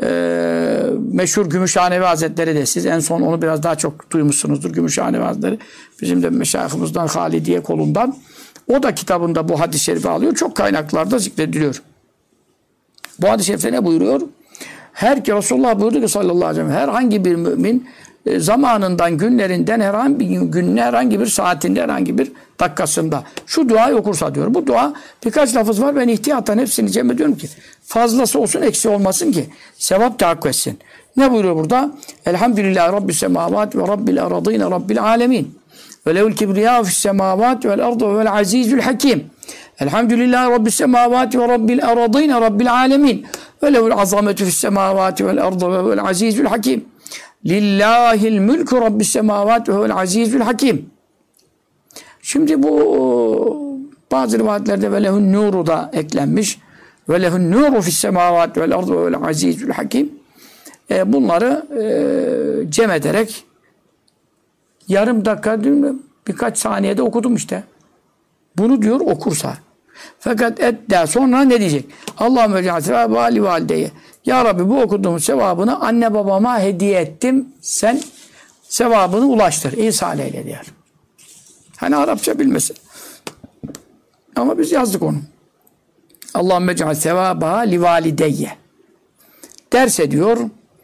Meşhur Gümüşhanevi Hazretleri de siz en son onu biraz daha çok duymuşsunuzdur. Gümüşhanevi Hazretleri bizim de meşayihimizden Halidiye kolundan. O da kitabında bu hadis-i şerifi alıyor. Çok kaynaklarda zikrediliyor. Bu hadis-i şerifte ne buyuruyor? Resulullah buyurdu ki sallallahu aleyhi ve sellem herhangi bir mümin zamanından, günlerinden herhangi bir günün herhangi bir saatinde, herhangi bir dakikasında şu duayı okursa diyor. Bu dua birkaç lafız var. Ben ihtiyatan hepsini cem ediyorum ki fazlası olsun, eksi olmasın ki sevap tahakkuk etsin. Ne buyuruyor burada? Elhamdülillahi Rabbi semavat ve Rabbil aradîne Rabbil alemin. Ve lehul kibriyâ fis semâvâti vel ardı vel azîzül hakîm. Elhamdülillahi Rabbis semâvâti ve Rabbil aradîne Rabbil alemin. Ve lehul azametü fis semâvâti vel ardı vel azîzül hakîm. Lillâhil mülkü Rabbis semâvâti vel azîzül hakîm. Şimdi bu bazı rivayetlerde ve lehun nûru da eklenmiş. Ve lehun nûru fis semâvâti vel ardı vel azîzül hakîm. Bunları cem ederek yarım dakika değil mi? Birkaç saniyede okudum işte. Bunu diyor okursa. Fakat edda sonra ne diyecek? Allahümme ec'al sevâbe li valideyye. Ya Rabbi bu okuduğumuz sevabını anne babama hediye ettim. Sen sevabını ulaştır. İsa eyle diyor. Hani Arapça bilmesin. Ama biz yazdık onu. Allahümme ec'al sevâbe li valideyye. Ders ediyor.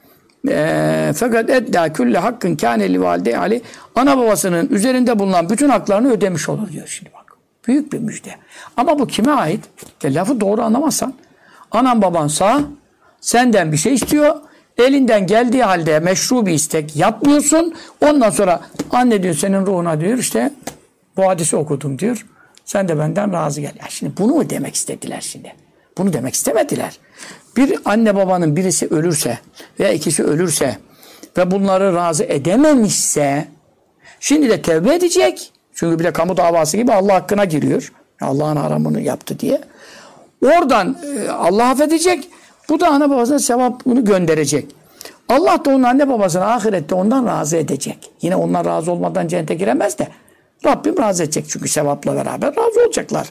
Fakat edda külle hakkın kâne li valideyye aleyh. Ana babasının üzerinde bulunan bütün haklarını ödemiş olur diyor şimdi bak. Büyük bir müjde. Ama bu kime ait? Lafı doğru anlamazsan. Anan baban sağ, senden bir şey istiyor. Elinden geldiği halde meşru bir istek yapmıyorsun. Ondan sonra anne diyor senin ruhuna diyor işte bu hadisi okudum diyor. Sen de benden razı gel. Ya şimdi bunu mu demek istediler şimdi? Bunu demek istemediler. Bir anne babanın birisi ölürse veya ikisi ölürse ve bunları razı edememişse şimdi de tevbe edecek. Çünkü bir de kamu davası gibi Allah hakkına giriyor. Allah'ın haramını yaptı diye. Oradan Allah affedecek. Bu da ana babasına sevabını gönderecek. Allah da onun anne babasını ahirette ondan razı edecek. Yine onlar razı olmadan cennete giremez de. Rabbim razı edecek çünkü sevapla beraber razı olacaklar.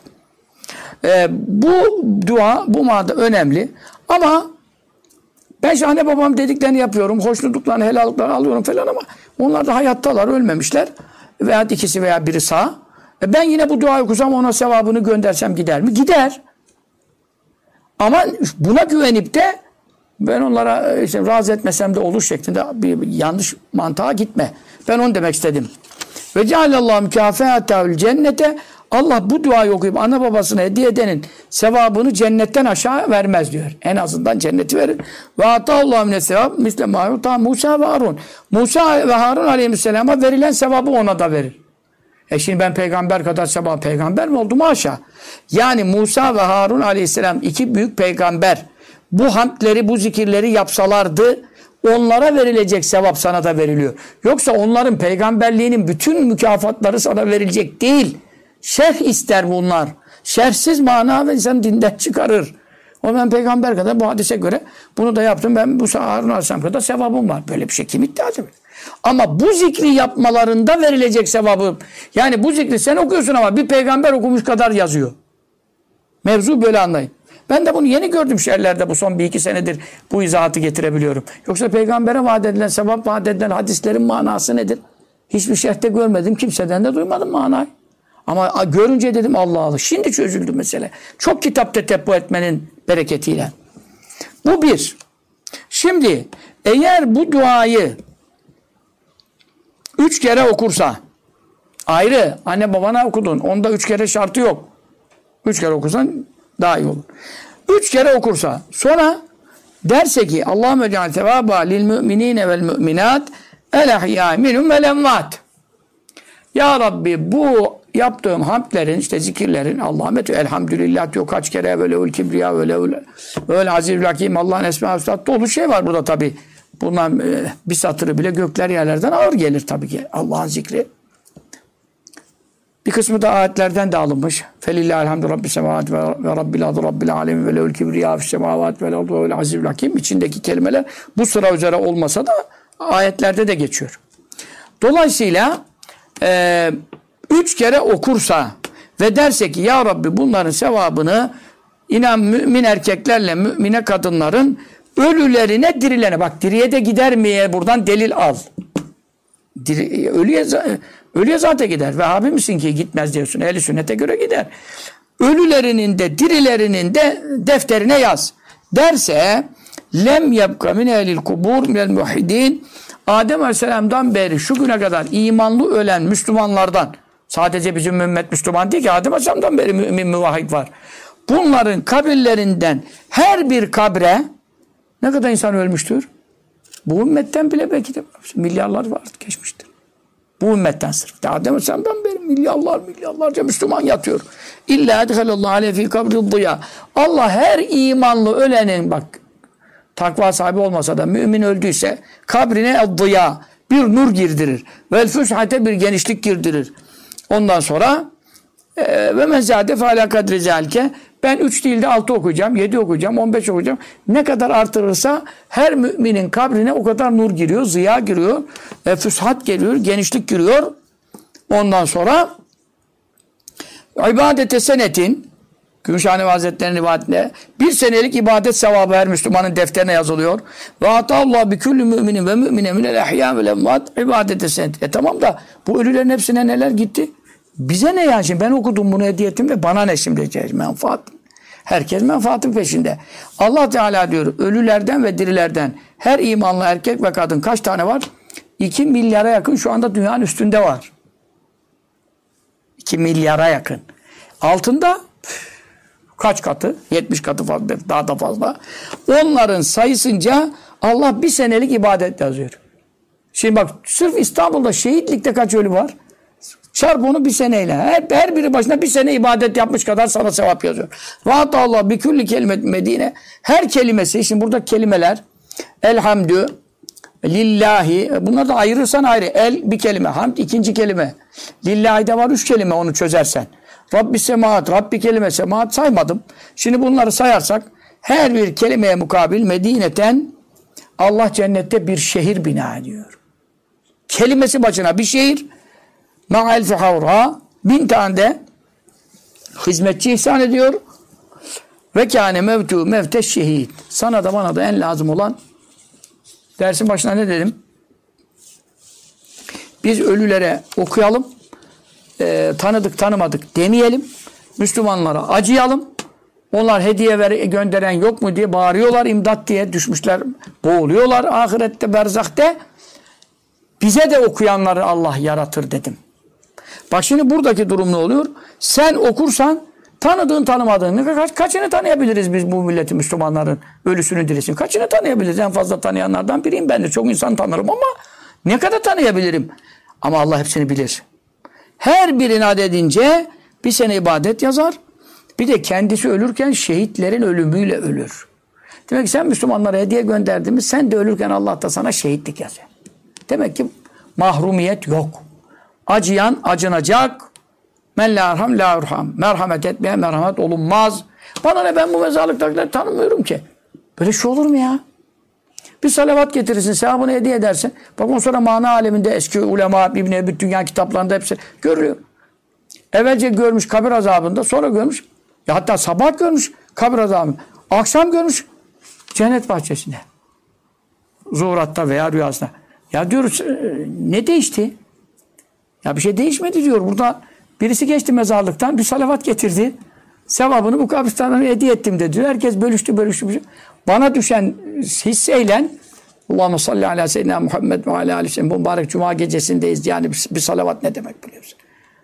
Bu dua bu manada önemli. Ama ben şu anne babam dediklerini yapıyorum. Hoşnutluklarını, helallıklarını alıyorum falan ama onlar da hayattalar, ölmemişler. Veya ikisi veya biri sağ. Ben yine bu duayı okusam ona sevabını göndersem gider mi? Gider. Ama buna güvenip de ben onlara işte razı etmesem de olur şeklinde bir yanlış mantığa gitme. Ben onu demek istedim. Ve cealallahu mükafâte'ül cennete. Allah bu duayı okuyup ana babasına hediye edenin sevabını cennetten aşağı vermez diyor. En azından cenneti verir. Ve atallâhu mine sevab misle mâ yu'tâ Musa ve Harun. Musa ve Harun aleyhisselama verilen sevabı ona da verir. Şimdi ben peygamber kadar sevap peygamber mi oldum? Haşa. Yani Musa ve Harun aleyhisselam iki büyük peygamber bu hamdleri, bu zikirleri yapsalardı onlara verilecek sevap sana da veriliyor. Yoksa onların peygamberliğinin bütün mükafatları sana verilecek değil. Şerh ister bunlar. Şerhsiz mana ve insan dinden çıkarır. O ben peygamber kadar bu hadise göre bunu da yaptım. Ben bu Harun aleyhisselam kadar sevabım var. Böyle bir şey kim iddia ediyor? Ama bu zikri yapmalarında verilecek sevabı. Yani bu zikri sen okuyorsun ama bir peygamber okumuş kadar yazıyor. Mevzu böyle anlayın. Ben de bunu yeni gördüm şerlerde bu son 1-2 senedir bu izahatı getirebiliyorum. Yoksa peygambere vaat edilen, sevap vaat edilen hadislerin manası nedir? Hiçbir şerhte görmedim. Kimseden de duymadım manayı. Ama görünce dedim Allah Allah. Şimdi çözüldü mesele. Çok kitap tetebbu etmenin bereketiyle. Bu bir. Şimdi eğer bu duayı 3 kere okursa ayrı anne babana okudun. Onda 3 kere şartı yok. 3 kere okursan daha iyi olur. 3 kere okursa sonra derse ki Allahümme ceal tevâba lil müminine vel müminat el ahyâ minhum vel emvât. Ya Rabbi bu yaptığım hamdlerin işte zikirlerin Allah'ım elhamdülillah diyor kaç kere böyle ul kibriya öyle azizül hakim Allah'ın esma üstad dolu şey var burada tabi. Bundan bir satırı bile gökler yerlerden ağır gelir tabii ki Allah'ın zikri. Bir kısmı da ayetlerden de alınmış. Felillahi elhamdü rabbi semavati ve rabbil adı rabbil alemin ve lehul kibriya fis semavati ve lehul azizül hakim. İçindeki kelimeler bu sıra üzere olmasa da ayetlerde de geçiyor. Dolayısıyla 3 kere okursa ve derse ki ya Rabbi bunların sevabını inan mümin erkeklerle mümine kadınların ölülerine dirilene bak diriye de gider miye buradan delil al. Ölüye zaten gider. Vehhabi misin ki gitmez diyorsun. Ehl-i sünnete göre gider. Ölülerinin de dirilerinin de defterine yaz. Derse lem yebka min ehlil kubur minel muhidin Adem Aleyhisselam'dan beri şu güne kadar imanlı ölen Müslümanlardan sadece bizim ümmet Müslüman değil ki Adem Aleyhisselam'dan beri mümin muvahhid var. Bunların kabirlerinden her bir kabre ne kadar insan ölmüştür? Bu ümmetten bile belki de milyarlar var geçmiştir. Bu ümmetten sırf. Adem Aleyhisselam'dan beri milyarlarca Müslüman yatıyor. İlla edhelallahu aleyhi fi kabri duya. Allah her imanlı ölenin bak takva sahibi olmasa da mümin öldüyse kabrine duya bir nur girdirir. Vel füshate bir genişlik girdirir. Ondan sonra ve mezade fe ala kadri zelke ben 3 değil de 6 okuyacağım, 7 okuyacağım, 15 okuyacağım. Ne kadar artırırsa her müminin kabrine o kadar nur giriyor, ziya giriyor, füshat geliyor, genişlik giriyor. Ondan sonra ibadete senetin Gümüşhane Hazretleri'nin rivayetinde 1 senelik ibadet sevabı her Müslümanın defterine yazılıyor. Ve atallahu bi kulli müminin ve mümine minel ahya vel emvat ibadete senet. Tamam da bu ölülerin hepsine neler gitti? Bize ne yani şimdi ben okudum bunu hediye ettim ve bana ne şimdi menfaat? Herkes menfaatın peşinde. Allah Teala diyor ölülerden ve dirilerden her imanlı erkek ve kadın kaç tane var? 2 milyara yakın şu anda dünyanın üstünde var. 2 milyara yakın. Altında kaç katı? 70 katı fazla, daha da fazla. Onların sayısınca Allah 1 senelik ibadet yazıyor. Şimdi bak sırf İstanbul'da şehitlikte kaç ölü var? Çarp onu 1 seneyle. Her biri başına 1 sene ibadet yapmış kadar sana sevap yazıyor. Ve hatta Allah bi kulli kelimet Medine. Her kelimesi, şimdi burada kelimeler elhamdü, lillahi, bunları da ayırırsan ayrı. El bir kelime, hamd 2. kelime. Lillahi de var 3 kelime onu çözersen. Rabbi semaat, Rabbi kelime semaat saymadım. Şimdi bunları sayarsak her bir kelimeye mukabil Medine'ten Allah cennette bir şehir bina ediyor. Kelimesi başına bir şehir. Ma'al fuhavra 1000 tane de hizmetçi ihsan ediyor. Ve kâne mevtu mevteş şehit. Sana da bana da en lazım olan dersin başına ne dedim? Biz ölülere okuyalım. Tanıdık tanımadık demeyelim. Müslümanlara acıyalım. Onlar hediye gönderen yok mu diye bağırıyorlar. İmdat diye düşmüşler. Boğuluyorlar ahirette berzakte. Bize de okuyanları Allah yaratır dedim. Bak şimdi buradaki durum ne oluyor? Sen okursan Tanıdığın tanımadığın kaçını tanıyabiliriz biz bu milleti Müslümanların ölüsünü dirisini? Kaçını tanıyabiliriz? En fazla tanıyanlardan biriyim ben de. Çok insan tanırım ama ne kadar tanıyabilirim? Ama Allah hepsini bilir. Her birine adedince bir sene ibadet yazar. Bir de kendisi ölürken şehitlerin ölümüyle ölür. Demek ki sen Müslümanlara hediye gönderdiğimiz sen de ölürken Allah da sana şehitlik yazıyor. Demek ki mahrumiyet yok. Acıyan acınacak. Men la erham la urham. Merhamet etmeyen merhamet olunmaz. Bana ne, ben bu mezarlıktakileri tanımıyorum ki. Böyle şey olur mu ya? Bir salavat getirirsin, sevabını hediye edersin. Bak ondan sonra mana aleminde eski ulema, İbn-i Ebi Dünya kitaplarında hepsi görülüyor. Evvelce görmüş kabir azabında, sonra görmüş. Ya hatta sabah görmüş kabir azabında. Akşam görmüş cennet bahçesinde. Zuhuratta veya rüyasında. Ya diyoruz ne değişti? Ya bir şey değişmedi diyor. Burada birisi geçti mezarlıktan bir salavat getirdi. Sevabını bu kabristanlara hediye ettim de diyor. Herkes bölüştü. Bana düşen hisseyle Allahümme salli ala seyyidina Muhammed ve ala aleyhi sellem mübarek cuma gecesindeyiz. Yani bir salavat ne demek biliyorsun.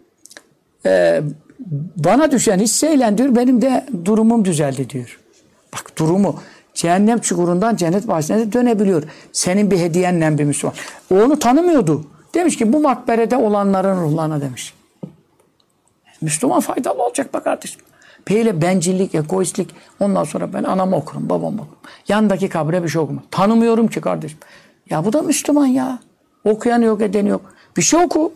Bana düşen hisseyle diyor benim de durumum düzeldi diyor. Bak durumu. Cehennem çukurundan cennet bahçesine dönebiliyor. Senin bir hediyenle bir Müslüman. O onu tanımıyordu. Demiş ki bu makberede olanların ruhlarına demiş. Müslüman faydalı olacak bak kardeşim. Böyle bencillik, egoistlik. Ondan sonra ben anamı okurum, babamı okurum. Yandaki kabre bir şey okumam. Tanımıyorum ki kardeşim. Ya bu da Müslüman ya. Okuyan yok, edeni yok. Bir şey oku.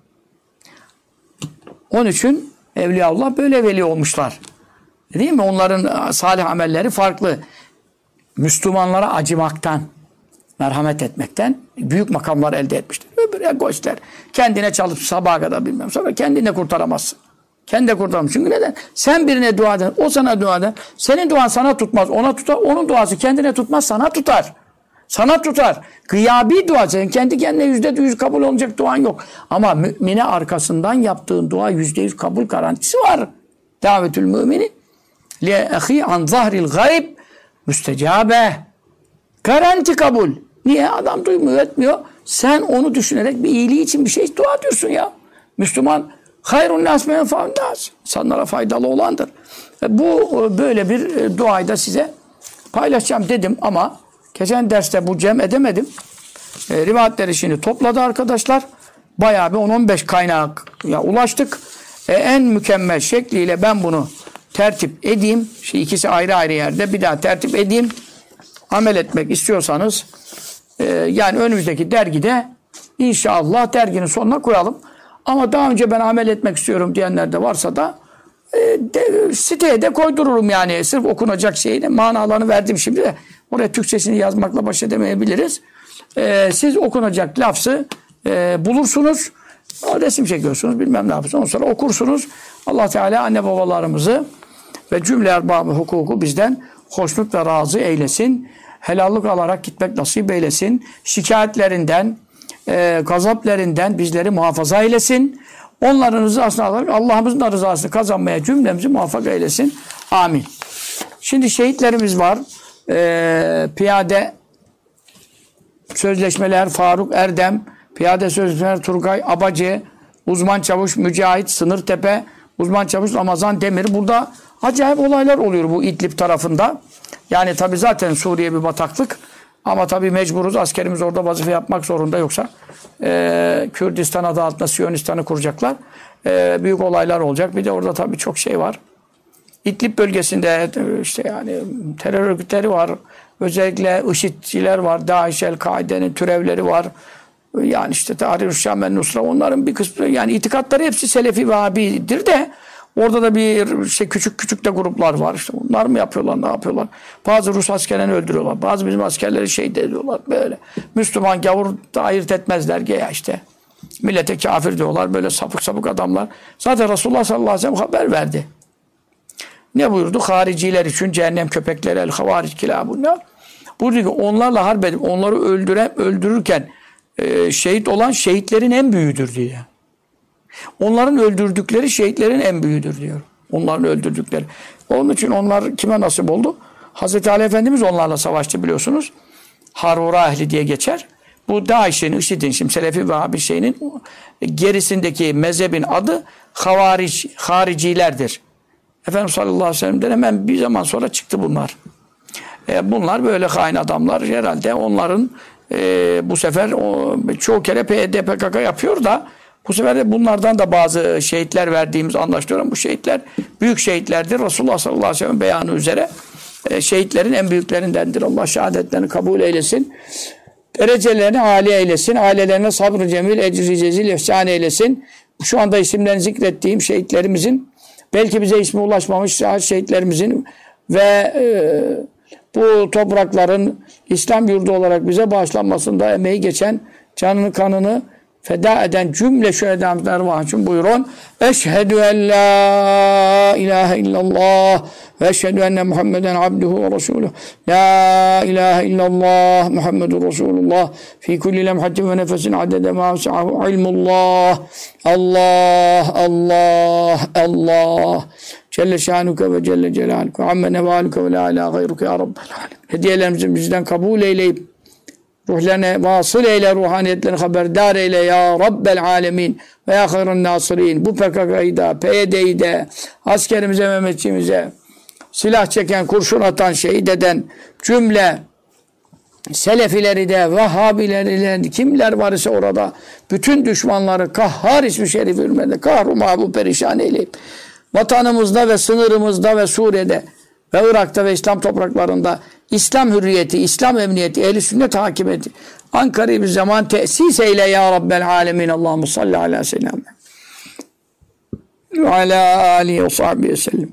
Onun için Evliyaullah böyle veli olmuşlar. Değil mi? Onların salih amelleri farklı. Müslümanlara acımaktan, merhamet etmekten büyük makamlar elde etmiştir. Öbür egoistler kendine çalışıp sabaha kadar bilmem. Sonra kendini kurtaramazsın. Kendi kurtaramazsın. Çünkü neden? Sen birine dua eder, o sana dua eder. Senin duan sana tutmaz, ona tutar. Onun duası kendine tutmaz, sana tutar. Sana tutar. Gıyabi dua. Senin kendi kendine %100 kabul olacak duan yok. Ama mümine arkasından yaptığın dua %100 kabul garantisi var. Davetül mümini li ehi an zahril gayb müstecabe. Garanti kabul. Niye? Adam duymuyor, etmiyor. Sen onu düşünerek bir iyiliği için bir şey dua ediyorsun ya. Müslüman hayrun nas menfa'un nas. İnsanlara faydalı olandır. Bu böyle bir duayı da size paylaşacağım dedim ama geçen derste bu cem edemedim. Rivayetleri şimdi topladı arkadaşlar. Bayağı bir 10-15 kaynağa ulaştık. En mükemmel şekliyle ben bunu tertip edeyim. Şimdi ikisi ayrı ayrı yerde bir daha tertip edeyim. Amel etmek istiyorsanız yani önümüzdeki dergide inşallah derginin sonuna koyalım. Ama daha önce ben amel etmek istiyorum diyenler de varsa da siteye de koydururum yani. Sırf okunacak şeyi de manalarını verdim şimdi de. Oraya Türkçesini yazmakla baş edemeyebiliriz. Siz okunacak lafzı bulursunuz. Resim çekiyorsunuz bilmem ne yapıyorsunuz. Ondan sonra okursunuz. Allah Teala anne babalarımızı ve cümle erbabı hukuku bizden hoşnut ve razı eylesin. Helallik alarak gitmek nasip eylesin. Şikayetlerinden, gazaplerinden bizleri muhafaza eylesin. Onların rızasını alarak Allah'ımızın da rızasını kazanmaya cümlemizi muvaffak eylesin. Amin. Şimdi şehitlerimiz var. Piyade sözleşmeler Faruk Erdem, piyade sözleşmeler Turgay Abacı, uzman çavuş Mücahit Sınırtepe, uzman çavuş Ramazan Demir. Burada acayip olaylar oluyor bu İdlib tarafında. Yani tabi zaten Suriye bir bataklık. Ama tabi mecburuz. Askerimiz orada vazife yapmak zorunda. Yoksa Kürdistan adı altında Siyonistan'ı kuracaklar. Büyük olaylar olacak. Bir de orada tabi çok şey var. İdlib bölgesinde işte yani terör örgütleri var. Özellikle IŞİD'ciler var. DAEŞ, El-Kaide'nin türevleri var. Yani işte Tahrir-i Şam ve Nusra onların bir kısmı yani itikatları hepsi Selefi ve Abi'dir de orada da bir şey küçük de gruplar var. İşte bunlar mı yapıyorlar, ne yapıyorlar? Bazı Rus askerlerini öldürüyorlar. Bazı bizim askerleri şehit ediyorlar böyle. Müslüman gavur da ayırt etmezler ki ya işte. Millete kafir diyorlar böyle sapık adamlar. Zaten Resulullah sallallahu aleyhi ve sellem haber verdi. Ne buyurdu? Hariciler için cehennem köpekleri el havaric kilabunna. Buyurdu ki onlarla harp edip onları öldürürken şehit olan şehitlerin en büyüğüdür diye. Onların öldürdükleri şehitlerin en büyüğüdür diyor. Onların öldürdükleri. Onun için onlar kime nasip oldu? Hazreti Ali Efendimiz onlarla savaştı biliyorsunuz. Harura ehli diye geçer. Bu DAEŞ'in, IŞİD'in, şimdi Selefi ve Vehhabi şeyinin gerisindeki mezhebin adı haricilerdir. Efendimiz sallallahu aleyhi ve sellem'den hemen bir zaman sonra çıktı bunlar. Bunlar böyle hain adamlar. Herhalde onların bu sefer çoğu kere PYD, PKK yapıyor da bu sefer de bunlardan da bazı şehitler verdiğimiz anlaşılıyor. Bu şehitler büyük şehitlerdir. Resulullah sallallahu aleyhi ve sellem beyanı üzere şehitlerin en büyüklerindendir. Allah şehadetlerini kabul eylesin. Derecelerini âli eylesin. Ailelerine sabrı cemil, ecri cezil, ihsan eylesin. Şu anda isimlerini zikrettiğim şehitlerimizin, belki bize ismi ulaşmamış şehitlerimizin ve bu toprakların İslam yurdu olarak bize bağışlanmasında emeği geçen, canını kanını feda eden cümle şühedâmızın ervâhı için buyurun. Eşhedü en la ilahe illallah ve eşhedü enne Muhammeden abduhu ve resuluhu. La ilahe illallah Muhammedun Resulullah fi kulli lemhatin ve nefesin adede ma vesi'ahu ilmullah. Allah, Allah, Allah. Celle şanuke ve celle celaluke. Amme nevaluke ve la ilahe gayruke ya Rabbel alemin. Hediyelerimizi bizden kabul eyleyip ruhlarına vasıl eyle, ruhaniyetlerini haberdar eyle ya Rabbel alemin ve ya hayrun nasirin. Bu PKK'yı da, PYD'yi de, askerimize, Mehmetçiğimize, silah çeken, kurşun atan, şehit eden cümle Selefileri de, Vahhabileri de, kimler var ise orada bütün düşmanları Kahhar ismi şerif hürmetine kahru mahvu perişan eyleyip vatanımızda ve sınırımızda ve Suriye'de ve Irak'ta ve İslam topraklarında İslam hürriyeti, İslam emniyeti, ehl-i sünnet hakimiyeti Ankara'yı bir zaman tesis eyle ya Rabbel alemin. Allahümme salli ala seyyidina ve ala alihi ve sahbihi sellem.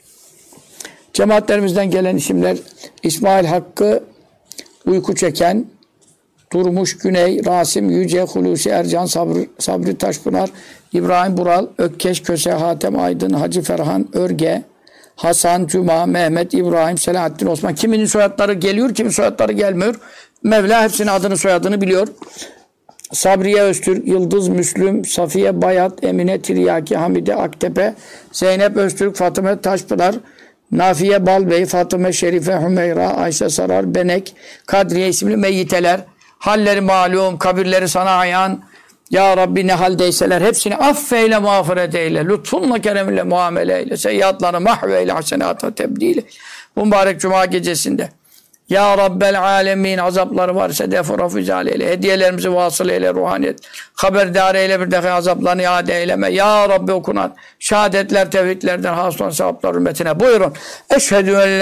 Cemaatlerimizden gelen isimler: İsmail Hakkı Uyku Çeken, Durmuş Güney, Rasim Yüce, Hulusi Ercan, Sabri Taşpınar, İbrahim Bural, Ökkeş Köse, Hatem Aydın, Hacı Ferhan Örge, Hasan, Cuma, Mehmet, İbrahim, Selahattin, Osman. Kiminin soyadları geliyor, kimin soyadları gelmiyor. Mevla hepsinin adını soyadını biliyor. Sabriye Öztürk, Yıldız Müslüm, Safiye Bayat, Emine Tiryaki, Hamide Aktepe, Zeynep Öztürk, Fatıma Taşpınar, Nafiye Balbey, Fatıma Şerife Hümeyra, Ayşe Sarar, Benek, Kadriye isimli meyyiteler. Halleri malum, kabirleri sana ayan. Ya Rabbi ne haldeyseler hepsini affeyle, mağfiret eyle. Lütfunla, kereminle muamele eyle. Seyyiatlarını mahveyle, hasenata tebdil eyle. Mübarek Cuma gecesinde. Ya Rabbel alemin, azapları varsa defura füzal eyle. Hediyelerimizi vasıl eyle, ruhaniyet. Haberdar eyle, bir defa azaplarını iade eyleme. Ya Rabbi okunan şehadetler, tevhidlerden hasılan sevaplar hürmetine buyurun. Eşhedü en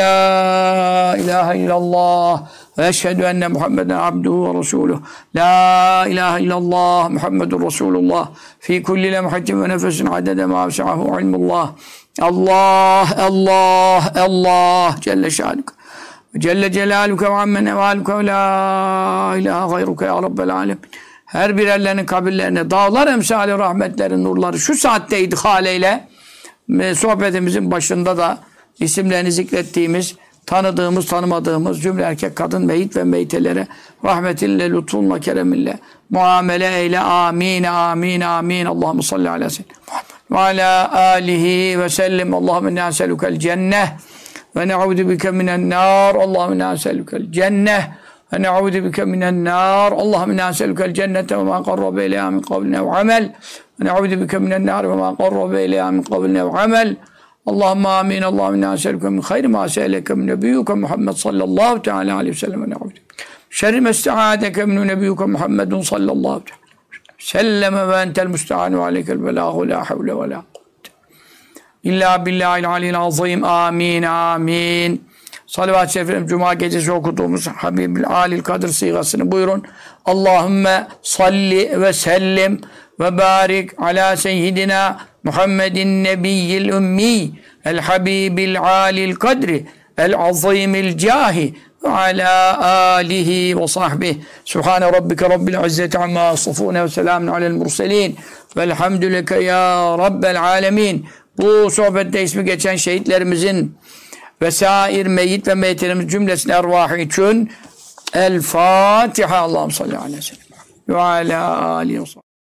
la ilahe illallah ve eşhedü enne Muhammeden abduhu ve resuluhu. La ilahe illallah Muhammedun Resulullah fi kulli lemhatin ve nefesin adede ma vesi'ahu ilmullah. Allah, Allah, Allah Celle şanuke. Celle celaluke ve amme nevaluke ve la ilahe gayruke ya Rabbel alemin. Her birerlerinin kabirlerine dağlar emsali rahmetlerin nurları şu saatte idhal eyle. Sohbetimizin başında da isimlerini zikrettiğimiz, tanıdığımız, tanımadığımız cümle erkek, kadın, meyit ve meytelere rahmetinle, lütfunla, kereminle muamele eyle. Amin, amin, amin. Allahümme salli ala seyyidina ve ala alihi ve sellim. Allahümme inna es'elukel cenneh ve ne'udu bike minen nar. Allahümme inna es'elukel cenneh ve ne'udu bike minen nar. Allahümme inna es'elukel cennete ve ma qarrabe ileyha min kavline ve amel. Ve ne'udu bike minen nar ve ma qarrabe ileyha min kavline ve amel. Allahümme amin. Allahümme inna es'eluke min hayri ma se'eleke min nebiyyuke Muhammed sallallahu teala aleyhi ve sellem ve ne'udu bike şerri mesta'adeke min nebiyyuke Muhammedun sallallahu teala selleme ve entel müsta'anu aleykel belâhu la havle ve la İlla billahil aliyyil azim. Amin, amin. Salavat-ı Şerif'in Cuma gecesi okuduğumuz Habibil Alil Kadir sigasını buyurun. Allahümme salli ve sellim ve barik ala seyyidina Muhammedin nebiyyil ümmi el habibil alil kadri el azimil cahi ve ala alihi ve sahbihi. Sübhane rabbike rabbil izzeti amma yasifune ve selamun alel murselin velhamdüleke ya rabbel alemin. Bu sohbette ismi geçen şehitlerimizin vesair meyyit ve meyitlerimiz cümlesine ervahı için El Fatiha. Allahümme salli aleyhi ve sellem ve ala alihi ve